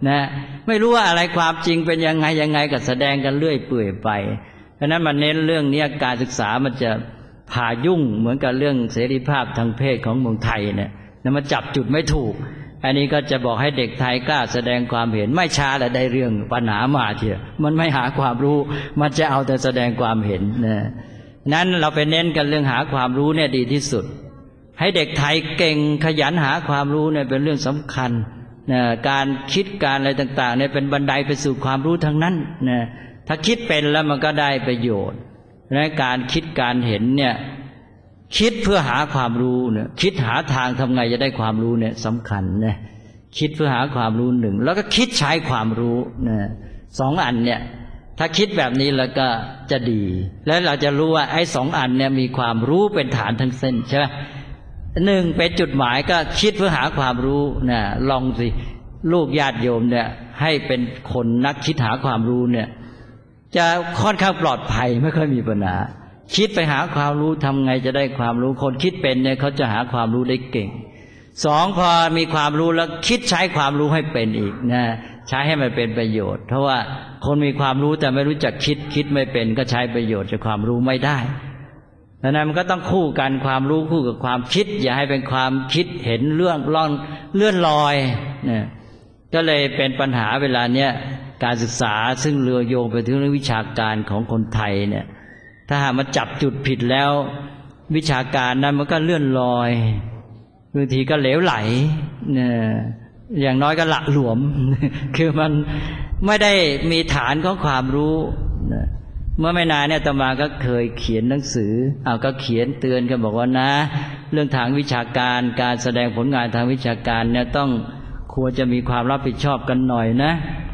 นะไม่รู้ว่าอะไรความจริงเป็นยังไงก็แสดงกันเรื่อยเปื่อยไปเพราะนั้นมันเน้นเรื่องนี้การศึกษามันจะผ่ายุ่งเหมือนกับเรื่องเสรีภาพทางเพศของเมืองไทยเนี่ยมันจับจุดไม่ถูกอันนี้ก็จะบอกให้เด็กไทยกล้าแสดงความเห็นไม่ช้าแล้วได้เรื่องปัญหามาเถอะมันไม่หาความรู้มันจะเอาแต่แสดงความเห็นนะนั้นเราไปเน้นกันเรื่องหาความรู้เนี่ยดีที่สุดให้เด็กไทยเก่งขยันหาความรู้เนี่ยเป็นเรื่องสำคัญนะการคิดการอะไรต่างๆเนี่ยเป็นบันไดไปสู่ความรู้ทั้งนั้นนะถ้าคิดเป็นแล้วมันก็ได้ประโยชน์และการคิดการเห็นเนี่ยคิดเพื่อหาความรู้เนี่ยคิดหาทางทำไงจะได้ความรู้เนี่ยสำคัญนะคิดเพื่อหาความรู้หนึ่งแล้วก็คิดใช้ความรู้นะสองอันเนี่ยถ้าคิดแบบนี้แล้วก็จะดีและเราจะรู้ว่าไอ้สองอันเนี่ยมีความรู้เป็นฐานทั้งเส้นใช่ไหมหนึ่งเป็นจุดหมายก็คิดเพื่อหาความรู้นะลองสิลูกญาติโยมเนี่ยให้เป็นคนนักคิดหาความรู้เนี่ยจะค่อนข้างปลอดภัยไม่ค่อยมีปัญหาคิดไปหาความรู้ทำไงจะได้ความรู้คนคิดเป็นเนี่ยเขาจะหาความรู้ได้เก่งสองพอมีความรู้แล้วคิดใช้ความรู้ให้เป็นอีกนะใช้ให้มันเป็นประโยชน์เพราะว่าคนมีความรู้แต่ไม่รู้จักคิดไม่เป็นก็ใช้ประโยชน์จากความรู้ไม่ได้ดังนั้นมันก็ต้องคู่กันความรู้คู่กับความคิดอย่าให้เป็นความคิดเห็นเรื่องเลื่อนลอยนะก็เลยเป็นปัญหาเวลาเนี้ยการศึกษาซึ่งเรือโยงไปถึงเรื่องวิชาการของคนไทยเนี่ยถ้าหากมันจับจุดผิดแล้ววิชาการนั้นมันก็เลื่อนลอยบางทีก็เหลวไหลเนี่ยอย่างน้อยก็หละหลวมคือมันไม่ได้มีฐานของความรู้เมื่อไม่นานเนี่ยอาตมาก็เคยเขียนหนังสือก็เขียนเตือนกันบอกว่านะเรื่องทางวิชาการการแสดงผลงานทางวิชาการเนี่ยต้องควรจะมีความรับผิดชอบกันหน่อยนะ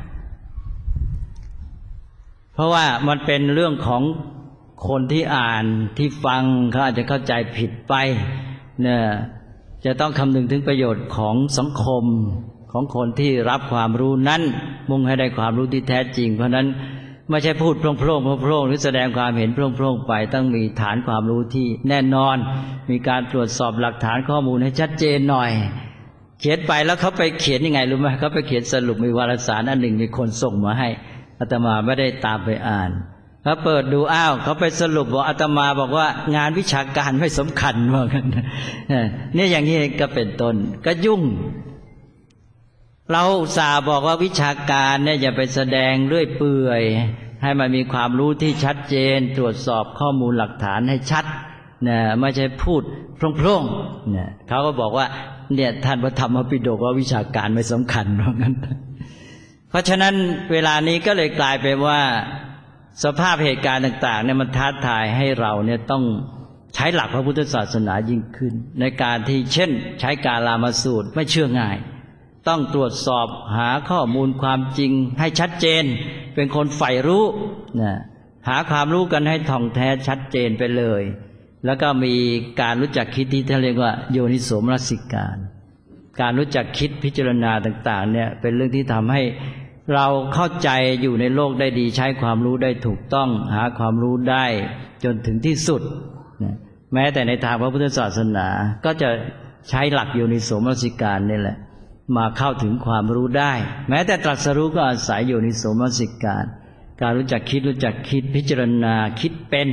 เพราะว่ามันเป็นเรื่องของคนที่อ่านที่ฟังเขาอาจจะเข้าใจผิดไปเนี่ยจะต้องคำนึงถึงประโยชน์ของสังคมของคนที่รับความรู้นั้นมุ่งให้ได้ความรู้ที่แท้จริงเพราะนั้นไม่ใช่พูดโพร่งหรือแสดงความเห็นโพร่งไปต้องมีฐานความรู้ที่แน่นอนมีการตรวจสอบหลักฐานข้อมูลให้ชัดเจนหน่อยเขียนไปแล้วเขาไปเขียนยังไงรู้ไหมเขาไปเขียนสรุปมีวารสารอันหนึ่งมีคนส่งมาให้อาตมาไม่ได้ตามไปอ่านเขาเปิดดูเขาไปสรุปบอกอาตมาบอกว่างานวิชาการไม่สำคัญว่ากันนี่อย่างนี้ก็เป็นต้นก็ยุ่งเราอุตส่าห์บอกว่าวิชาการเนี่ยอย่าไปแสดงเรื่อยเปื่อยให้มันมีความรู้ที่ชัดเจนตรวจสอบข้อมูลหลักฐานให้ชัดนะไม่ใช่พูดโพร่งๆเนี่ยเขาก็บอกว่าเนี่ยท่านพระธรรมปิฎกว่าวิชาการไม่สำคัญว่างั้นเพราะฉะนั้นเวลานี้ก็เลยกลายเป็นว่าสภาพเหตุการณ์ต่างๆเนี่ยมันท้าทายให้เราเนี่ยต้องใช้หลักพระพุทธศาสนายิ่งขึ้นในการที่เช่นใช้กาลามสูตรไม่เชื่อง่ายต้องตรวจสอบหาข้อมูลความจริงให้ชัดเจนเป็นคนใฝ่รู้นะหาความรู้กันให้ท่องแท้ชัดเจนไปเลยแล้วก็มีการรู้จักคิดที่เรียกว่าโยนิโสมนสิการรู้จักคิดพิจารณาต่างๆเนี่ยเป็นเรื่องที่ทำให้เราเข้าใจอยู่ในโลกได้ดีใช้ความรู้ได้ถูกต้องหาความรู้ได้จนถึงที่สุดนะแม้แต่ในทางพระพุทธศาสนาก็จะใช้หลักโยนิโสมนสิการนี่แหละมาเข้าถึงความรู้ได้แม้แต่ตรัสรู้ก็อาศัยโยนิโสมนสิการรู้จักคิดพิจารณาคิดเป็น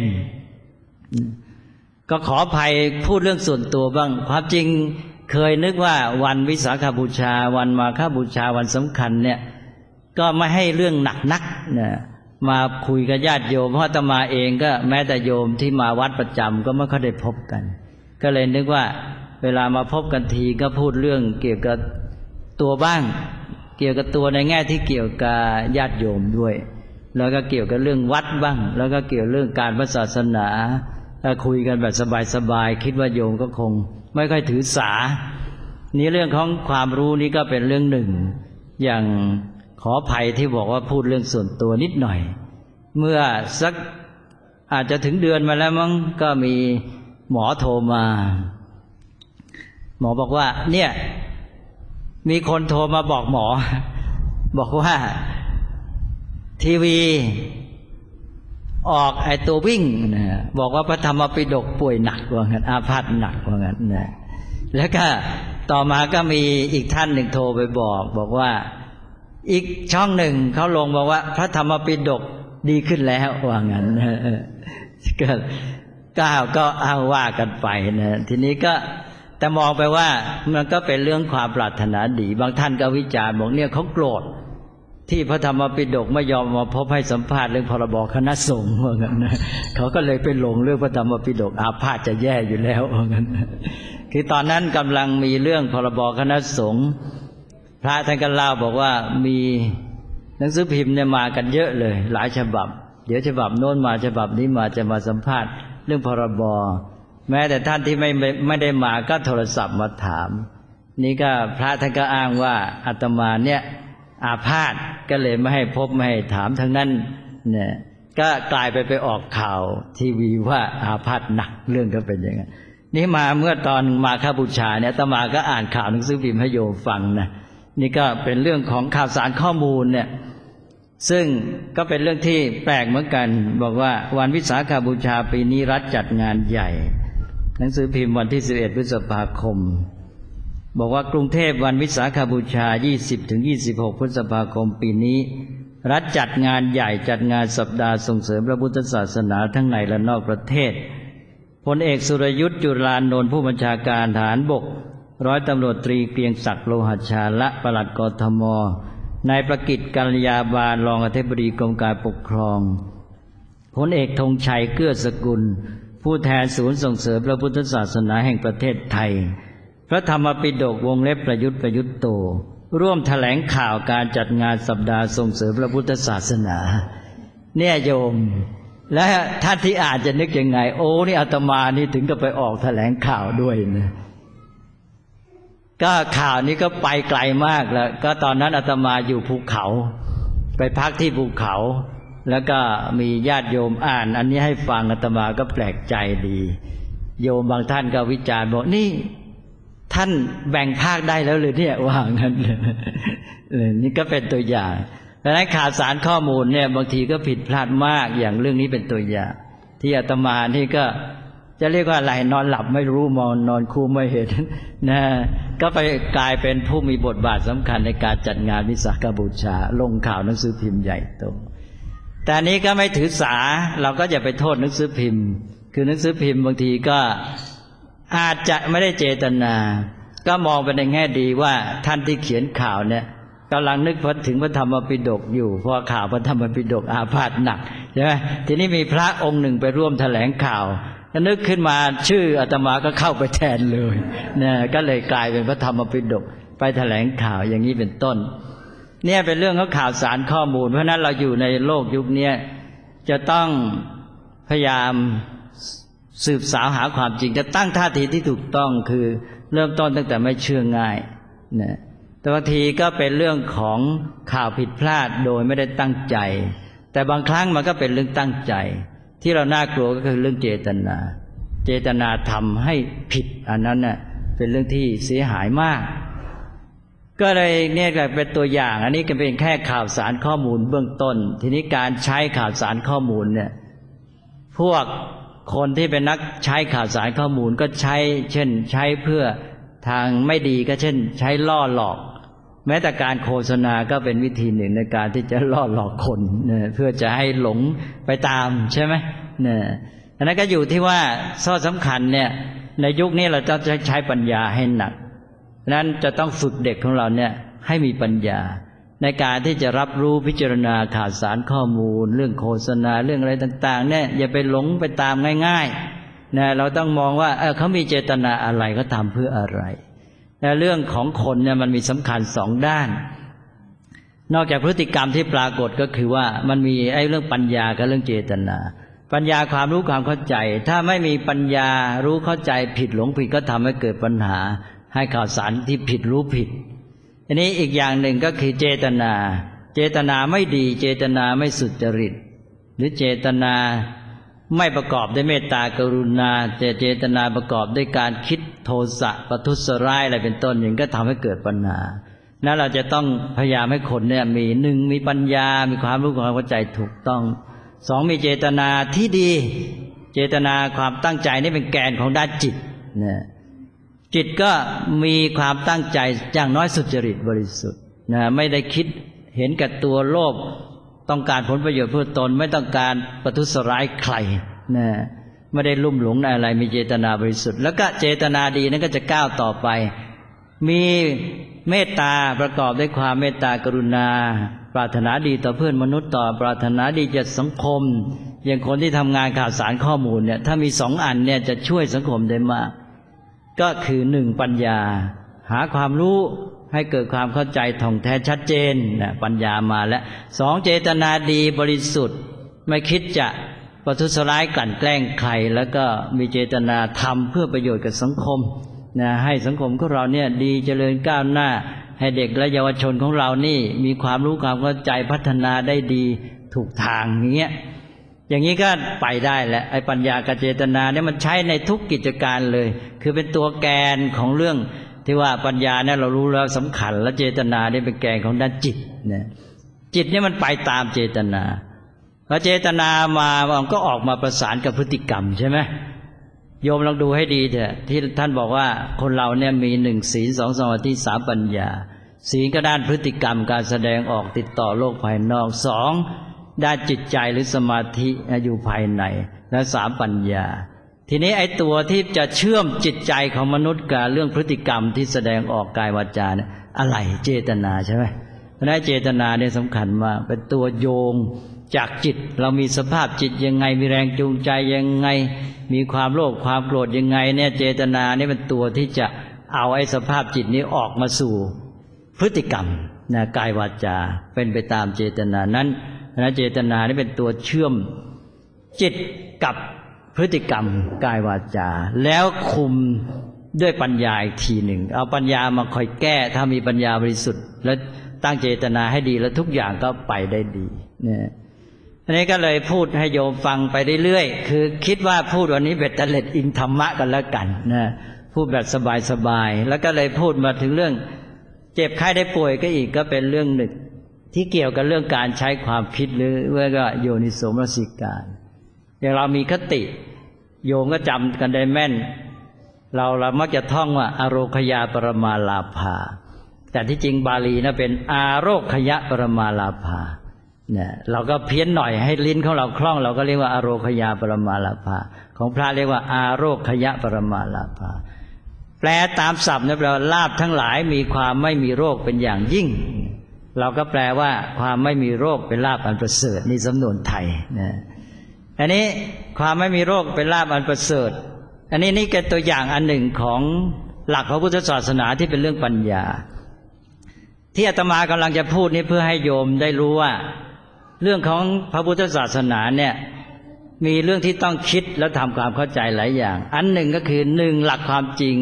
ก็ขออภัยพูดเรื่องส่วนตัวบ้างความจริงเคยนึกว่าวันวิสาขบูชาวันมาฆบูชาวันสำคัญเนี่ยก็ไม่ให้เรื่องหนักนักนะมาคุยกับญาติโยมเพราะอาตมาเองก็แม้แต่โยมที่มาวัดประจำก็ไม่ค่อยได้พบกันก็เลยนึกว่าเวลามาพบกันทีก็พูดเรื่องเกี่ยวกับตัวบ้างเกี่ยวกับตัวในแง่ที่เกี่ยวกับญาติโยมด้วยแล้วก็เกี่ยวกับเรื่องวัดบ้างแล้วก็เกี่ยวเรื่องการพระศาสนาถ้าคุยกันแบบสบายๆคิดว่าโยมก็คงไม่ค่อยถือสานี่เรื่องของความรู้นี่ก็เป็นเรื่องหนึ่งอย่างขออภัยที่บอกว่าพูดเรื่องส่วนตัวนิดหน่อยเมื่อสักอาจจะถึงเดือนมาแล้วมั้งก็มีหมอโทรมาหมอบอกว่าเนี่ยมีคนโทรมาบอกหมอบอกว่าทีวีออกไอ้ตัววิ่งนะบอกว่าพระธรรมปิฎกป่วยหนักว่างั้นอาพาธหนักว่างั้นนะแล้วก็ต่อมาก็มีอีกท่านหนึ่งโทรไปบอกว่าอีกช่องหนึ่งเขาลงบอกว่าพระธรรมปิฎกดีขึ้นแล้วว่างั้นก็เอาว่ากันไปนะทีนี้ก็แต่มองไปว่ามันก็เป็นเรื่องความปรารถนาดีบางท่านก็วิจารณ์บอกเนี่ยเขาโกรธที่พระธรรมปิฎกไม่ยอมมาพบให้สัมภาษณ์เรื่องพรบคณะสงฆ์ว่างั้นนะเขาก็เลยไปลงเรื่องพระธรรมปิฎกอาพาธจะแย่อยู่แล้วว่างั้นคือตอนนั้นกำลังมีเรื่องพรบคณะสงฆ์พระท่านก็เล่าบอกว่ามีหนังสือพิมพ์เนี่ยมากันเยอะเลยหลายฉบับเดี๋ยวฉบับโน้นมาฉบับนี้มาจะมาสัมภาษณ์เรื่องพรบแม้แต่ท่านที่ไม่ได้มาก็โทรศัพท์มาถามนี่ก็พระท่านก็อ้างว่าอาตมาเนี่ยอาพาธก็เลยไม่ให้พบไม่ให้ถามทั้งนั้นเนี่ยก็กลายไปออกข่าวทีวีว่าอาพาธหนักเรื่องก็เป็นอย่างนั้นนี่มาเมื่อตอนมาฆบูชาเนี่ยอาตมาก็อ่านข่าวหนังสือพิมพ์ให้โยมฟังนะนี่ก็เป็นเรื่องของข่าวสารข้อมูลเนี่ยซึ่งก็เป็นเรื่องที่แปลกเหมือนกันบอกว่าวันวิสาขบูชาปีนี้รัฐจัดงานใหญ่หนังสือพิมพ์วันที่11 พฤษภาคมบอกว่ากรุงเทพวันวิสาขบูชา 20-26 พฤษภาคมปีนี้รัฐจัดงานใหญ่จัดงานสัปดาห์ส่งเสริมพระพุทธศาสนาทั้งในและนอกประเทศพลเอกสุรยุทธจุลานนท์ผู้บัญชาการทหารบกร้อยตำรวจตรีเกรียงศักดิ์โลหชาละปลัดกทมนายประกิตกัลยาบาลรองอธิบดีกรมการปกครองพลเอกธงชัยเกื้อสกุลผู้แทนศูนย์ส่งเสริมพระพุทธศาสนาแห่งประเทศไทยพระธรรมปิฎกวงเล็บประยุทธ์ประยุทธ์โตร่วมแถลงข่าวการจัดงานสัปดาห์ส่งเสริมพระพุทธศาสนาเนี่ยโยมและท่านที่อ่านจะนึกยังไงโอ้นี่อาตมานี่ถึงกับไปออกแถลงข่าวด้วยนะก็ข่าวนี้ก็ไปไกลมากแล้วก็ตอนนั้นอาตมาอยู่ภูเขาไปพักที่ภูเขาแล้วก็มีญาติโยมอ่านอันนี้ให้ฟังอาตมาก็แปลกใจดีโยมบางท่านก็วิจารณ์บอกนี่ท่านแบ่งภาคได้แล้วหรือเนี่ยว่างั้นนี่ก็เป็นตัวอย่างดังนั้นข่าวสารข้อมูลเนี่ยบางทีก็ผิดพลาดมากอย่างเรื่องนี้เป็นตัวอย่างที่อาตมานี่ก็จะเรียกว่าอะไรนอนหลับไม่รู้มองนอนคู่ไม่เห็นนะก็ไปกลายเป็นผู้มีบทบาทสำคัญในการจัดงานวิสาขบูชาลงข่าวหนังสือพิมพ์ใหญ่โตแต่อันนี้ก็ไม่ถือสาเราก็อย่าไปโทษหนังสือพิมพ์คือหนังสือพิมพ์บางทีก็อาจจะไม่ได้เจตนาก็มองไปในแง่ดีว่าท่านที่เขียนข่าวเนี่ยกำลังนึกถึงพระธรรมปิฎกอยู่เพราะข่าวพระธรรมปิฎกอาพาธหนักใช่ไหมทีนี้มีพระองค์หนึ่งไปร่วมแถลงข่าวก็นึกขึ้นมาชื่ออาตมาก็เข้าไปแทนเลยเนี่ยก็เลยกลายเป็นพระธรรมปิฎกไปแถลงข่าวอย่างนี้เป็นต้นเนี่ยเป็นเรื่องของข่าวสารข้อมูลเพราะนั้นเราอยู่ในโลกยุคนี้จะต้องพยายามสืบสาวหาความจริงจะตั้งท่าทีที่ถูกต้องคือเริ่มต้นตั้งแต่ไม่เชื่อง่ายนะแต่บางทีก็เป็นเรื่องของข่าวผิดพลาดโดยไม่ได้ตั้งใจแต่บางครั้งมันก็เป็นเรื่องตั้งใจที่เราน่ากลัวก็คือเรื่องเจตนาทำให้ผิดอันนั้นน่ะเป็นเรื่องที่เสียหายมากก็เลยเนี่ยก็เป็นตัวอย่างอันนี้ก็เป็นแค่ข่าวสารข้อมูลเบื้องต้นทีนี้การใช้ข่าวสารข้อมูลเนี่ยพวกคนที่เป็นนักใช้ข่าวสารข้อมูลก็ใช้เช่นใช้เพื่อทางไม่ดีก็เช่นใช้ล่อหลอกแม้แต่การโฆษณาก็เป็นวิธีหนึ่งในการที่จะล่อหลอกคนเนี่ยเพื่อจะให้หลงไปตามใช่ไหมเนี่ยอันนั้นก็อยู่ที่ว่าข้อสำคัญเนี่ยในยุคนี้เราจะใช้ปัญญาให้หนักนั้นจะต้องฝึกเด็กของเราเนี่ยให้มีปัญญาในการที่จะรับรู้พิจารณาข่าวสารข้อมูลเรื่องโฆษณาเรื่องอะไรต่างๆเนี่ยอย่าไปหลงไปตามง่ายๆนะเราต้องมองว่าเขามีเจตนาอะไรเขาทำเพื่ออะไรแต่เรื่องของคนเนี่ยมันมีสำคัญสองด้านนอกจากพฤติกรรมที่ปรากฏก็คือว่ามันมีเรื่องปัญญากับเรื่องเจตนาปัญญาความรู้ความเข้าใจถ้าไม่มีปัญญารู้เข้าใจผิดหลงผิดก็ทำให้เกิดปัญหาให้ข่าวสารที่ผิดรู้ผิดอันนี้อีกอย่างหนึ่งก็คือเจตนาไม่ดีเจตนาไม่สุจริตหรือเจตนาไม่ประกอบด้วยเมตตากรุณาแต่เจตนาประกอบด้วยการคิดโทสะประทุษร้ายอะไรเป็นต้นอย่างก็ทำให้เกิดปัญหานั้นเราจะต้องพยายามให้คนเนี่ยมีหนึ่งมีปัญญามีความรู้ความเข้าใจถูกต้องสองมีเจตนาที่ดีเจตนาความตั้งใจนี่เป็นแกนของด้านจิตนะจิตก็มีความตั้งใจอย่างน้อยสุจริตบริสุทธิ์นะไม่ได้คิดเห็นแก่ตัวโลภต้องการผลประโยชน์เพื่อตนไม่ต้องการประทุษร้ายใครนะไม่ได้ลุ่มหลงในอะไรมีเจตนาบริสุทธิ์แล้วก็เจตนาดีนั้นก็จะก้าวต่อไปมีเมตตาประกอบด้วยความเมตตากรุณาปรารถนาดีต่อเพื่อนมนุษย์ต่อปรารถนาดีแก่สังคมอย่างคนที่ทำงานข่าวสารข้อมูลเนี่ยถ้ามี2 อันเนี่ยจะช่วยสังคมได้มากก็คือ1ปัญญาหาความรู้ให้เกิดความเข้าใจท่องแท้ชัดเจนนะปัญญามาแล้ว2เจตนาดีบริสุทธิ์ไม่คิดจะประทุษร้ายกลั่นแกล้งใครแล้วก็มีเจตนาทำเพื่อประโยชน์กับสังคมนะให้สังคมของเราเนี่ยดีเจริญก้าวหน้าให้เด็กและเยาวชนของเรานี่มีความรู้ความเข้าใจพัฒนาได้ดีถูกทางอย่างนี้ก็ไปได้แหละไอ้ปัญญากับเจตนาเนี่ยมันใช้ในทุกกิจการเลยคือเป็นตัวแกนของเรื่องที่ว่าปัญญาเนี่ยเรารู้แล้วสำคัญและเจตนาเนี่ยเป็นแกนของด้านจิตนะจิตเนี่ยมันไปตามเจตนาพอเจตนามามันก็ออกมาประสานกับพฤติกรรมใช่ไหมโยมลองดูให้ดีเถอะที่ท่านบอกว่าคนเราเนี่ยมี1ศีล2สมาธิ3ปัญญาศีลก็ด้านพฤติกรรมการแสดงออกติดต่อโลกภายนอก2ด้านจิตใจหรือสมาธิอยู่ภายในและ3ปัญญาทีนี้ไอ้ตัวที่จะเชื่อมจิตใจของมนุษย์กับเรื่องพฤติกรรมที่แสดงออกกายวาจาเนี่ยอะไรเจตนาใช่ไหมเพราะนั้นเจตนาเนี่ยสำคัญมากเป็นตัวโยงจากจิตเรามีสภาพจิตยังไงมีแรงจูงใจยังไงมีความโลภความโกรธยังไงเนี่ยเจตนาเนี่ยเป็นตัวที่จะเอาไอ้สภาพจิตนี้ออกมาสู่พฤติกรรมนะกายวาจาเป็นไปตามเจตนานั้นนะเจตนานี่เป็นตัวเชื่อมจิตกับพฤติกรรมกายวาจาแล้วคุมด้วยปัญญาอีกทีหนึ่งเอาปัญญามาคอยแก้ถ้ามีปัญญาบริสุทธิ์แล้วตั้งเจตนาให้ดีแล้วทุกอย่างก็ไปได้ดีเนี่ยอันนี้ก็เลยพูดให้โยมฟังไปเรื่อยๆคือคิดว่าพูดวันนี้เบ็ดเตล็ดอิงธรรมะกันแล้วกันนะพูดแบบสบายๆแล้วก็เลยพูดมาถึงเรื่องเจ็บไข้ได้ป่วยก็อีกก็เป็นเรื่องหนึ่งที่เกี่ยวกับเรื่องการใช้ความคิดหรือว่าก็โยนิโสมนสิการอย่างเรามีคติโยมก็จำกันได้แม่นเรามักจะท่องว่าอโรคยาปรมาลาภาแต่ที่จริงบาลีนะเป็นอาโรคยะปรมาลาภาเนี่ยเราก็เพี้ยนหน่อยให้ลิ้นของเราคล่องเราก็เรียกว่าอโรคยาปรมาลาภาของพระเรียกว่าอาโรคยะปรมาลาภาแปลตามศัพท์นะแปลว่าลาภทั้งหลายมีความไม่มีโรคเป็นอย่างยิ่งเราก็แปลว่าความไม่มีโรคเป็นลาภอันประเสริฐนี่สำนวนไทยนะอันนี้ความไม่มีโรคเป็นลาภอันประเสริฐอันนี้นี่เป็นตัวอย่างอันหนึ่งของหลักพระพุทธศาสนาที่เป็นเรื่องปัญญาที่อาตมากำลังจะพูดนี้เพื่อให้โยมได้รู้ว่าเรื่องของพระพุทธศาสนาเนี่ยมีเรื่องที่ต้องคิดแล้วทำความเข้าใจหลายอย่างอันหนึ่งก็คือ1หลักความจริง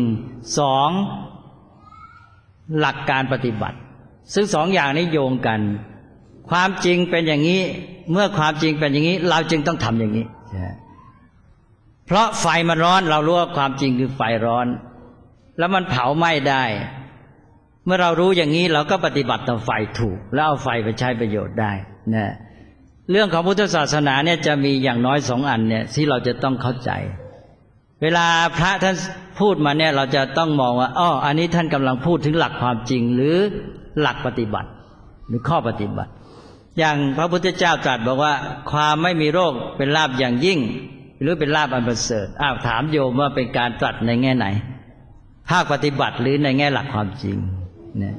2หลักการปฏิบัติซึ่ง2อย่างนี้โยงกันความจริงเป็นอย่างนี้เมื่อความจริงเป็นอย่างนี้เราจึงต้องทำอย่างนี้เพราะไฟมันร้อนเรารู้ว่าความจริงคือไฟร้อนแล้วมันเผาไหม้ได้เมื่อเรารู้อย่างนี้เราก็ปฏิบัติต่อไฟถูกแล้วเอาไฟไปใช้ประโยชน์ได้นะเรื่องของพุทธศาสนาเนี่ยจะมีอย่างน้อย2อันเนี่ยที่เราจะต้องเข้าใจเวลาพระท่านพูดมาเนี่ยเราจะต้องมองว่าอันนี้ท่านกำลังพูดถึงหลักความจริงหรือหลักปฏิบัติหรือข้อปฏิบัติอย่างพระพุทธเจ้าตรัสบอกว่าความไม่มีโรคเป็นลาภอย่างยิ่งหรือเป็นลาภอันประเสริฐถามโยมว่าเป็นการตรัสในแง่ไหนภาคปฏิบัติหรือในแง่หลักความจริงเนี่ย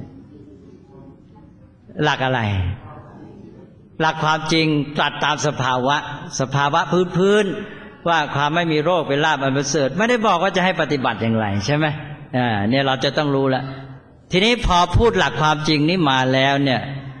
หลักอะไรหลักความจริงตรัสตามสภาวะพื้นว่าความไม่มีโรคเป็นลาภอันประเสริฐไม่ได้บอกว่าจะให้ปฏิบัติอย่างไรใช่ไหมเนี่ยเราจะต้องรู้แล้วทีนี้พอพูดหลักความจริงนี้มาแล้วเนี่ย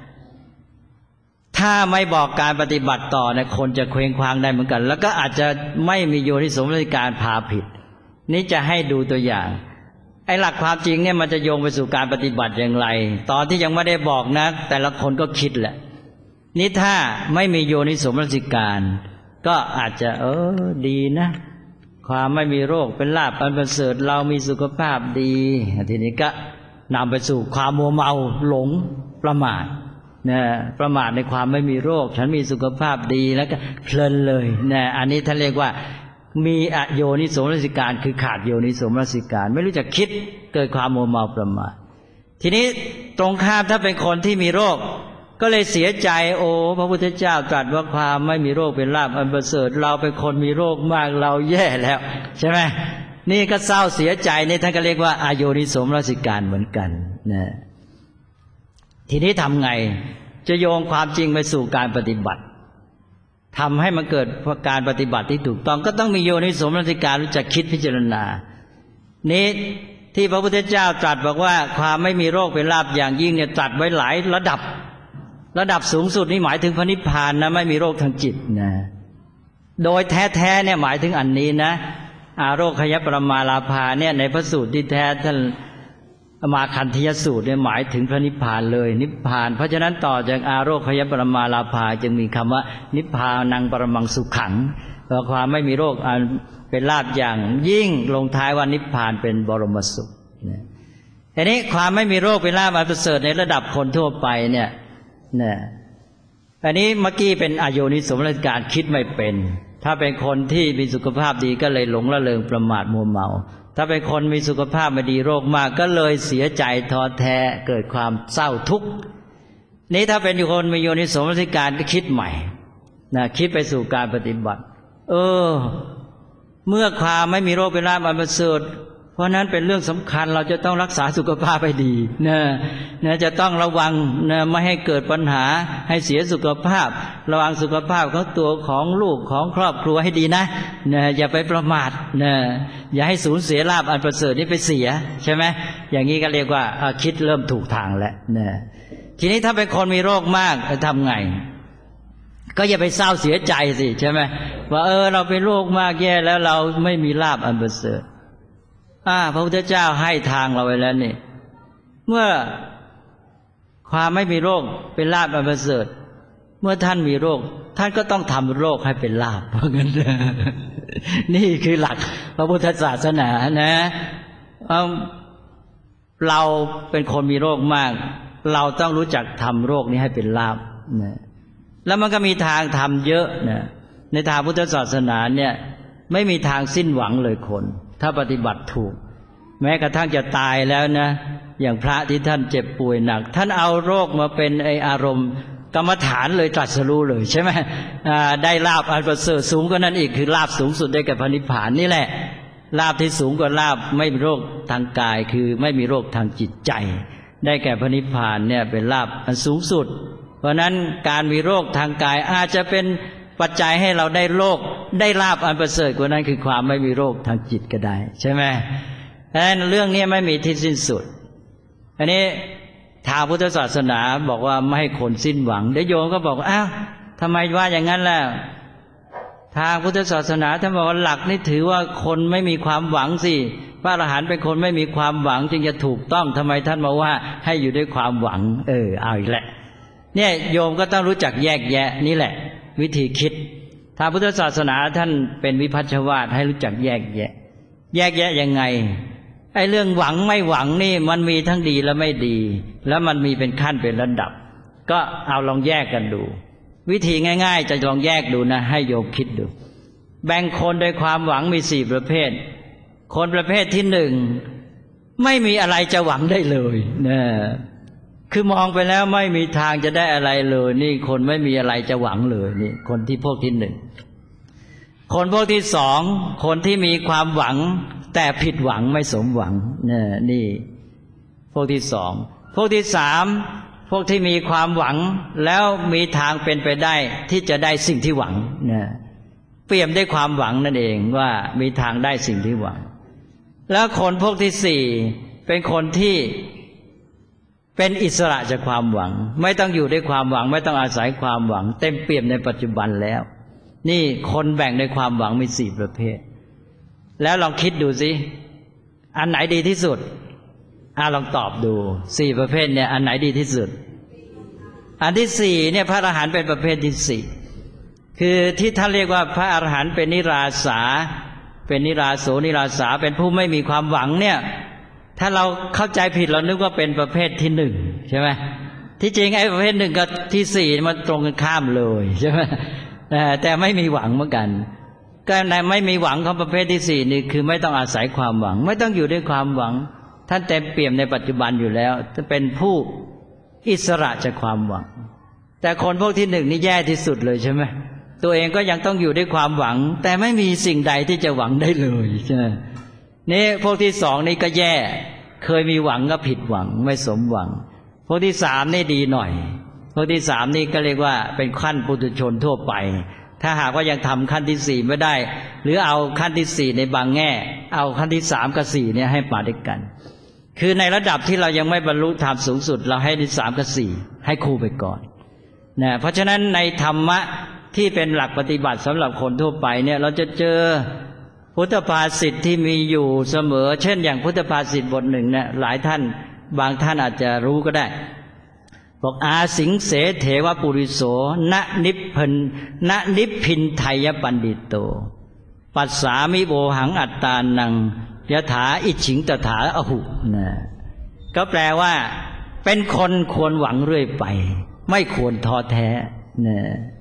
ถ้าไม่บอกการปฏิบัติต่อเนี่ยคนจะเคว้งคว้างได้เหมือนกันแล้วก็อาจจะไม่มีโยนิโสมนสิการพาผิดนี่จะให้ดูตัวอย่างไอ้หลักความจริงเนี่ยมันจะโยงไปสู่การปฏิบัติอย่างไรตอนที่ยังไม่ได้บอกนะแต่ละคนก็คิดแหละนี่ถ้าไม่มีโยนิโสมนสิการก็อาจจะดีนะความไม่มีโรคเป็นลาภอันประเสริฐเรามีสุขภาพดีทีนี้ก็นำไปสู่ความมัวเมาหลงประมาทนะประมาทในความไม่มีโรคฉันมีสุขภาพดีแล้วก็เพลินเลยนะอันนี้ท่านเรียกว่ามีอโยนิโสมนสิการคือขาดโยนิโสมนสิการไม่รู้จักคิดเกิดความมัวเมาประมาททีนี้ตรงข้ามถ้าเป็นคนที่มีโรคก็เลยเสียใจโอ้พระพุทธเจ้าตรัสว่าความไม่มีโรคเป็นลาภอันประเสริฐเราเป็นคนมีโรคมากเราแย่แล้วใช่ไหมนี่ก็เศร้าเสียใจนี่ท่านก็เรียกว่าอโยนิโสมนสิการเหมือนกันนะทีนี้ทำไงจะโยงความจริงไปสู่การปฏิบัติทำให้มันเกิดการปฏิบัติที่ถูกต้องก็ต้องมีโยนิโสมนสิการรู้จักคิดพิจารณานี้ที่พระพุทธเจ้าตรัสบอกว่าความไม่มีโรคเป็นลาภอย่างยิ่งเนี่ยตรัสไว้หลายระดับสูงสุดนี่หมายถึงพระนิพพานนะไม่มีโรคทางจิตนะโดยแท้ๆเนี่ยหมายถึงอันนี้นะอาโรคยปรมาลาภาเนี่ยในพระสูตรที่แท้ท่านมาคันธยสูตรเนี่ยหมายถึงพระนิพพานเลยนิพพานเพราะฉะนั้นต่อจากอาโรคยปรมาลาภาจึงมีคำว่านิพพานังปรมังสุขังเพราะความไม่มีโรคเป็นลาภอย่างยิ่งลงท้ายว่านิพพานเป็นบรมสุขทีนี้ความไม่มีโรคเป็นลาภอันประเสริฐในระดับคนทั่วไปเนี่ยอันนี้เมื่อกี้เป็นอโยนิโสมนสิการคิดไม่เป็นถ้าเป็นคนที่มีสุขภาพดีก็เลยหลงละเลงประมาทมัวเมาถ้าเป็นคนมีสุขภาพไม่ดีโรคมากก็เลยเสียใจท้อแท้เกิดความเศร้าทุกข์นี้ถ้าเป็นคนมีโยนิโสมนสิการก็คิดใหม่คิดไปสู่การปฏิบัติเมื่อความไม่มีโรคเป็นลาภอันประเสริฐเพราะนั้นเป็นเรื่องสำคัญเราจะต้องรักษาสุขภาพให้ดีจะต้องระวังไม่ให้เกิดปัญหาให้เสียสุขภาพระวังสุขภาพของตัวของลูกของครอบครัวให้ดีนะอย่าไปประมาทอย่าให้สูญเสียลาภอันประเสริฐนี้ไปเสียใช่ไหมอย่างนี้ก็เรียกว่าคิดเริ่มถูกทางแล้วทีนี้ถ้าเป็นคนมีโรคมากจะทำไงก็อย่าไปเศร้าเสียใจสิใช่ไหมว่าเราเป็นโรคมากแย่แล้วเราไม่มีลาภอันประเสริฐพระพุทธเจ้าให้ทางเราไว้แล้วนี่เมื่อความไม่มีโรคเป็นลาภอันประเสริฐเมื่อท่านมีโรคท่านก็ต้องทำโรคให้เป็นลาภเพราะงั้นนี่คือหลักพระพุทธศาสนานะเราเป็นคนมีโรคมากเราต้องรู้จักทำโรคนี้ให้เป็นลาภนะแล้วมันก็มีทางทำเยอะนะในทางพุทธศาสนาเนี่ยไม่มีทางสิ้นหวังเลยคนถ้าปฏิบัติถูกแม้กระทั่งจะตายแล้วนะอย่างพระที่ท่านเจ็บป่วยหนักท่านเอาโรคมาเป็นอารมณ์กรรมฐานเลยตรัสรู้เลยใช่ไหมได้ลาภอันประเสริฐสูงกว่านั้นอีกคือลาภสูงสุดได้แก่พระนิพพานนี่แหละลาภที่สูงกว่าลาภไม่มีโรคทางกายคือไม่มีโรคทางจิตใจได้แก่พระนิพพานเนี่ยเป็นลาภอันสูงสุดเพราะนั้นการมีโรคทางกายอาจจะเป็นปัจจัยให้เราได้โรคได้ลาภอันประเสริฐกว่านั้นคือความไม่มีโรคทางจิตก็ได้ใช่ไหมดังนั้นเรื่องนี้ไม่มีที่สิ้นสุดอันนี้ทางพุทธศาสนาบอกว่าไม่ให้คนสิ้นหวังเดี๋ยวโยมก็บอกอ้าวทำไมว่าอย่างนั้นล่ะทางพุทธศาสนาท่านบอกว่าหลักนี่ถือว่าคนไม่มีความหวังสิพระอรหันต์เป็นคนไม่มีความหวังจึงจะถูกต้องทำไมท่านมาว่าให้อยู่ด้วยความหวังเอาอีกแหละเนี่ยโยมก็ต้องรู้จักแยกแยะนี่แหละวิธีคิดทางพุทธศาสนาท่านเป็นวิภัชชวาทให้รู้จักแยกแยะยังไงไอ้เรื่องหวังไม่หวังนี่มันมีทั้งดีและไม่ดีแล้วมันมีเป็นขั้นเป็นระดับก็เอาลองแยกกันดูวิธีง่ายๆจะลองแยกดูนะให้โยมคิดดูแบ่งคนโดยความหวังมี4ประเภทคนประเภทที่1ไม่มีอะไรจะหวังได้เลยนะคือมองไปแล้วไม่มีทางจะได้อะไรเลยนี่คนไม่มีอะไรจะหวังเลยนี่คนที่พวกที่1คนพวกที่2คนที่มีความหวังแต่ผิดหวังไม่สมหวังนี่พวกที่2พวกที่3พวกที่มีความหวังแล้วมีทางเป็นไปได้ที่จะได้สิ่งที่หวังเปี่ยมด้วยความหวังนั่นเองว่ามีทางได้สิ่งที่หวังแล้วคนพวกที่4เป็นคนที่เป็นอิสระจากความหวังไม่ต้องอยู่ด้วยความหวังไม่ต้องอาศัยความหวังเต็มเปี่ยมในปัจจุบันแล้วนี่คนแบ่งในความหวังมี4ประเภทแล้วลองคิดดูสิอันไหนดีที่สุดลองตอบดู4ประเภทเนี่ยอันไหนดีที่สุดอันที่4เนี่ยพระอรหันต์เป็นประเภทที่4คือที่ท่านเรียกว่าพระอรหันต์เป็นนิราสาเป็นนิราโสนิราสาเป็นผู้ไม่มีความหวังเนี่ยถ้าเราเข้าใจผิดเรานึกว่าเป็นประเภทที่1ใช่ไหมที่จริงไอ้ประเภท1กับที่4มันตรงกันข้ามเลยใช่ไหมแต่ไม่มีหวังเหมือนกันก็ในไม่มีหวังของประเภทที่4นี่คือไม่ต้องอาศัยความหวังไม่ต้องอยู่ด้วยความหวังท่านเต็มเปี่ยมในปัจจุบันอยู่แล้วจะเป็นผู้อิสระจากความหวังแต่คนพวกที่หนึ่งนี่แย่ที่สุดเลยใช่ไหมตัวเองก็ยังต้องอยู่ด้วยความหวังแต่ไม่มีสิ่งใดที่จะหวังได้เลยใช่ไหมนี่พวกที่สองนี่ก็แย่เคยมีหวังก็ผิดหวังไม่สมหวังพวกที่สามนี่ดีหน่อยพวกที่สามนี่ก็เรียกว่าเป็นขั้นปุถุชนทั่วไปถ้าหากว่ายังทำขั้นที่สี่ไม่ได้หรือเอาขั้นที่สี่ในบางแง่เอาขั้นที่สามกับสี่เนี่ยให้มาด้วยกันคือในระดับที่เรายังไม่บรรลุธรรมสูงสุดเราให้ที่สามกับสี่ให้คู่ไปก่อนนะเพราะฉะนั้นในธรรมะที่เป็นหลักปฏิบัติสำหรับคนทั่วไปเนี่ยเราจะเจอพุทธภาษิตที่มีอยู่เสมอเช่นอย่างพุทธภาษิตบทหนึ่งเนี่ยหลายท่านบางท่านอาจจะรู้ก็ได้บอกอาสิงเสเถวปุริโสณนิพพินไทยปันดิโตปัสสามิโวหังอัตตานังยถาอิจฉิงตถาอหุนะก็แปลว่าเป็นคนควรหวังเรื่อยไปไม่ควรท้อแท้นะ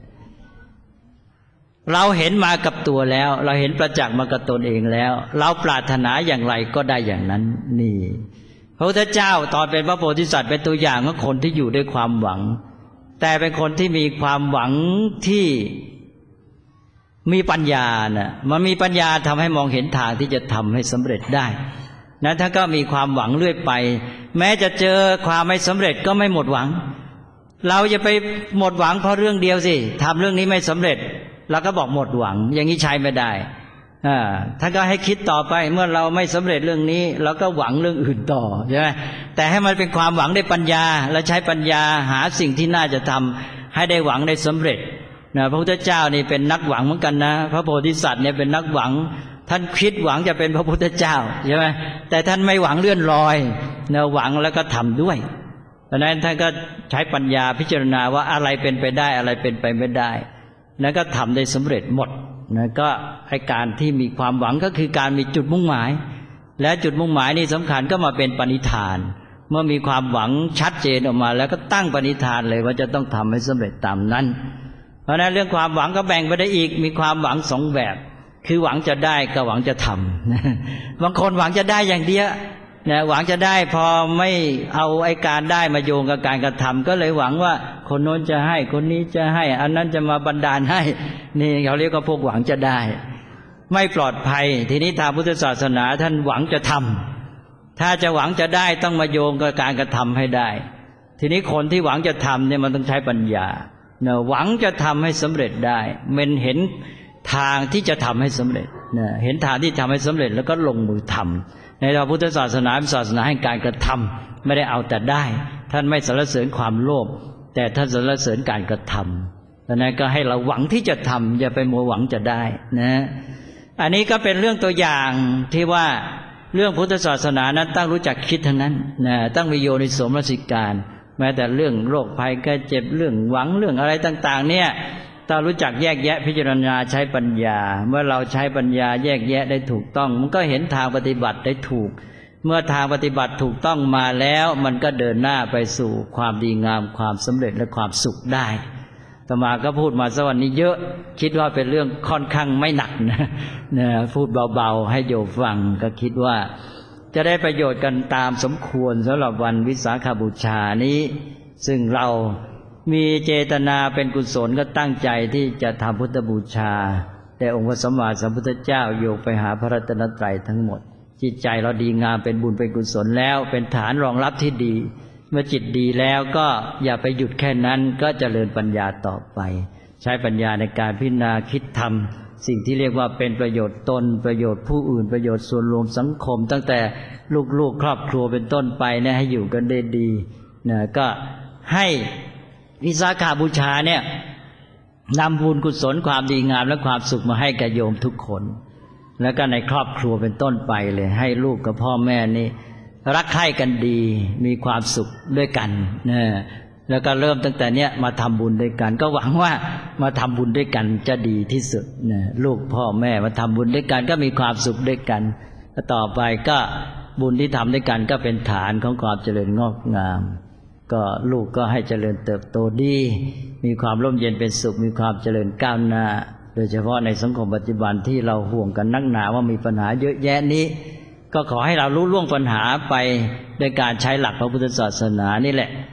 เราเห็นมากับตัวแล้วเราเห็นประจักษ์มากับตนเองแล้วเราปรารถนาอย่างไรก็ได้อย่างนั้นนี่พระพุทธเจ้าตอนเป็นพระโพธิสัตว์เป็นตัวอย่างของคนที่อยู่ด้วยความหวังแต่เป็นคนที่มีความหวังที่มีปัญญานะมันมีปัญญาทำให้มองเห็นทางที่จะทำให้สำเร็จได้นั้นท่านก็มีความหวังเรื่อยไปแม้จะเจอความไม่สำเร็จก็ไม่หมดหวังเราจะไปหมดหวังเพราะเรื่องเดียวสิทำเรื่องนี้ไม่สำเร็จเราก็บอกหมดหวังอย่างนี้ใช้ไม่ได้ท่านก็ให้คิดต่อไปเมื่อเราไม่สำเร็จเรื่องนี้เราก็หวังเรื่องอื่นต่อใช่ไหมแต่ให้มันเป็นความหวังได้ปัญญาและใช้ปัญญาหาสิ่งที่น่าจะทำให้ได้หวังได้สำเร็จพระพุทธเจ้านี่เป็นนักหวังเหมือนกันนะพระโพธิสัตว์เนี่ยเป็นนักหวังท่านคิดหวังจะเป็นพระพุทธเจ้าใช่ไหมแต่ท่านไม่หวังเลื่อนลอยหวังแล้วก็ทำด้วยเพราะนั้นท่านก็ใช้ปัญญาพิจารณาว่าอะไรเป็นไปได้อะไรเป็นไปไม่ได้แล้วก็ทำได้สำเร็จหมดนะก็ไอ้การที่มีความหวังก็คือการมีจุดมุ่งหมายและจุดมุ่งหมายนี่สำคัญก็มาเป็นปณิธานเมื่อมีความหวังชัดเจนออกมาแล้วก็ตั้งปณิธานเลยว่าจะต้องทำให้สำเร็จตามนั้นเพราะนั้นเรื่องความหวังก็แบ่งไปได้อีกมีความหวังสองแบบคือหวังจะได้กับหวังจะทำบางคนหวังจะได้อย่างเดียวนะหวังจะได้พอไม่เอาไอ้การได้มาโยงกับการกระทำก็เลยหวังว่าคนโน้นจะให้คนนี้จะให้อันนั้นจะมาบันดาลให้นี่เขาเรียกว่าพวกหวังจะได้ไม่ปลอดภัยทีนี้ทางพุทธศาสนาท่านหวังจะทำถ้าจะหวังจะได้ต้องมาโยงกับการกระทำให้ได้ทีนี้คนที่หวังจะทำเนี่ยมันต้องใช้ปัญญานะหวังจะทำให้สำเร็จได้มันเห็นทางที่จะทำให้สำเร็จนะเห็นทางที่ทำให้สำเร็จแล้วก็ลงมือทำในพระพุทธศาสนาเป็นศาสนาแห่งการกระทำไม่ได้เอาแต่ได้ท่านไม่สรรเสริญความโลภแต่ท่านสรรเสริญการกระทำดังนั้นก็ให้เราหวังที่จะทำอย่าไปมัวหวังจะได้นะอันนี้ก็เป็นเรื่องตัวอย่างที่ว่าเรื่องพุทธศาสนานั้นต้องรู้จักคิดทั้งนั้นนะต้องมีโยนิโสมนสิการแม้แต่เรื่องโรคภัยไข้เจ็บเรื่องหวังเรื่องอะไรต่างๆเนี่ยต้องรู้จักแยกแยะพิจารณาใช้ปัญญาเมื่อเราใช้ปัญญาแยกแยะได้ถูกต้องมันก็เห็นทางปฏิบัติได้ถูกเมื่อทางปฏิบัติถูกต้องมาแล้วมันก็เดินหน้าไปสู่ความดีงามความสำเร็จและความสุขได้อาตมาก็พูดมาสักวันนี้เยอะคิดว่าเป็นเรื่องค่อนข้างไม่หนักนะพูดเบาๆให้โยมฟังก็คิดว่าจะได้ประโยชน์กันตามสมควรสำหรับวันวิสาขบูชานี้ซึ่งเรามีเจตนาเป็นกุศลก็ตั้งใจที่จะทำพุทธบูชาแต่องค์พระสัมมาสัมพุทธเจ้าโยกไปหาพระรัตนตรัยทั้งหมดจิตใจเราดีงามเป็นบุญเป็นกุศลแล้วเป็นฐานรองรับที่ดีเมื่อจิตดีแล้วก็อย่าไปหยุดแค่นั้นก็เจริญปัญญาต่อไปใช้ปัญญาในการพิจารณาคิดทำสิ่งที่เรียกว่าเป็นประโยชน์ตนประโยชน์ผู้อื่นประโยชน์ส่วนรวมสังคมตั้งแต่ลูกๆครอบครัวเป็นต้นไปเนี่ยให้อยู่กันได้ดีนะก็ให้วิสาขบูชาเนี่ยนำบุญกุศลความดีงามและความสุขมาให้แก่โยมทุกคนแล้วก็ในครอบครัวเป็นต้นไปเลยให้ลูกกับพ่อแม่นี่รักใคร่กันดีมีความสุขด้วยกันนะแล้วก็เริ่มตั้งแต่เนี้ยมาทำบุญด้วยกันก็หวังว่ามาทำบุญด้วยกันจะดีที่สุดนะลูกพ่อแม่มาทำบุญด้วยกันก็มีความสุขด้วยกันต่อไปก็บุญที่ทำด้วยกันก็เป็นฐานของความเจริญงอกงามก็ลูกก็ให้เจริญเติบโตดีมีความร่มเย็นเป็นสุขมีความเจริญก้าวหน้าโดยเฉพาะในสังคมปัจจุบันที่เราห่วงกันนักหนาว่ามีปัญหาเยอะแยะนี้ก็ขอให้เรารู้ล่วงปัญหาไปโดยการใช้หลักพระพุทธศาสนานี่แหละ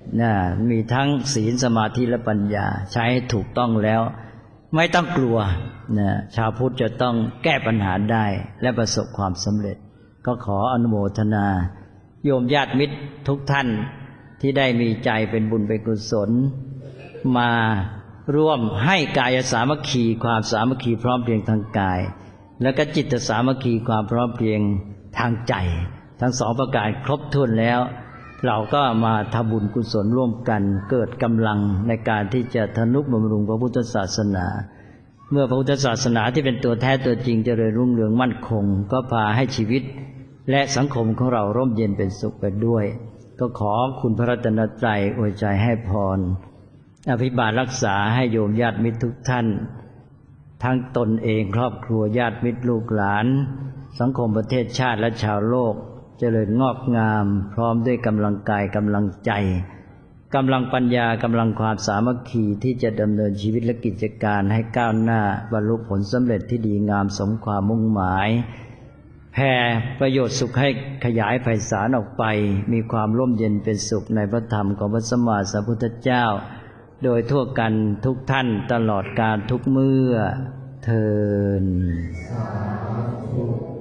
มีทั้งศีลสมาธิและปัญญาใช้ให้ถูกต้องแล้วไม่ต้องกลัวชาวพุทธจะต้องแก้ปัญหาได้และประสบความสำเร็จก็ขออนุโมทนาโยมญาติมิตรทุกท่านที่ได้มีใจเป็นบุญเป็นกุศลมาร่วมให้กายสามัคคีความสามัคคีพร้อมเพรียงทางกายแล้วก็จิตสามัคคีความพร้อมเพรียงทางใจทั้งสองประการครบถ้วนแล้วเราก็มาทำบุญกุศลร่วมกันเกิดกำลังในการที่จะทนุบำรุงพระพุทธศาสนาเมื่อพระพุทธศาสนาที่เป็นตัวแท้ตัวจริงเจริญรุ่งเรืองมั่นคงก็พาให้ชีวิตและสังคมของเราร่มเย็นเป็นสุขไปด้วยก็ขอคุณพระรัตนตรัยอวยใจให้พรอภิบาลรักษาให้โยมญาติมิตรทุกท่านทั้งตนเองครอบครัวญาติมิตรลูกหลานสังคมประเทศชาติและชาวโลกเจริญงอกงามพร้อมด้วยกำลังกายกำลังใจกำลังปัญญากำลังความสามัคคีที่จะดำเนินชีวิตและกิจการให้ก้าวหน้าบรรลุผลสำเร็จที่ดีงามสมความมุ่งหมายแผ่ประโยชน์สุขให้ขยายไพศาลออกไปมีความร่มเย็นเป็นสุขในพระธรรมของพระสัมมาสัมพุทธเจ้าโดยทั่วกันทุกท่านตลอดกาลทุกเมื่อเทอญ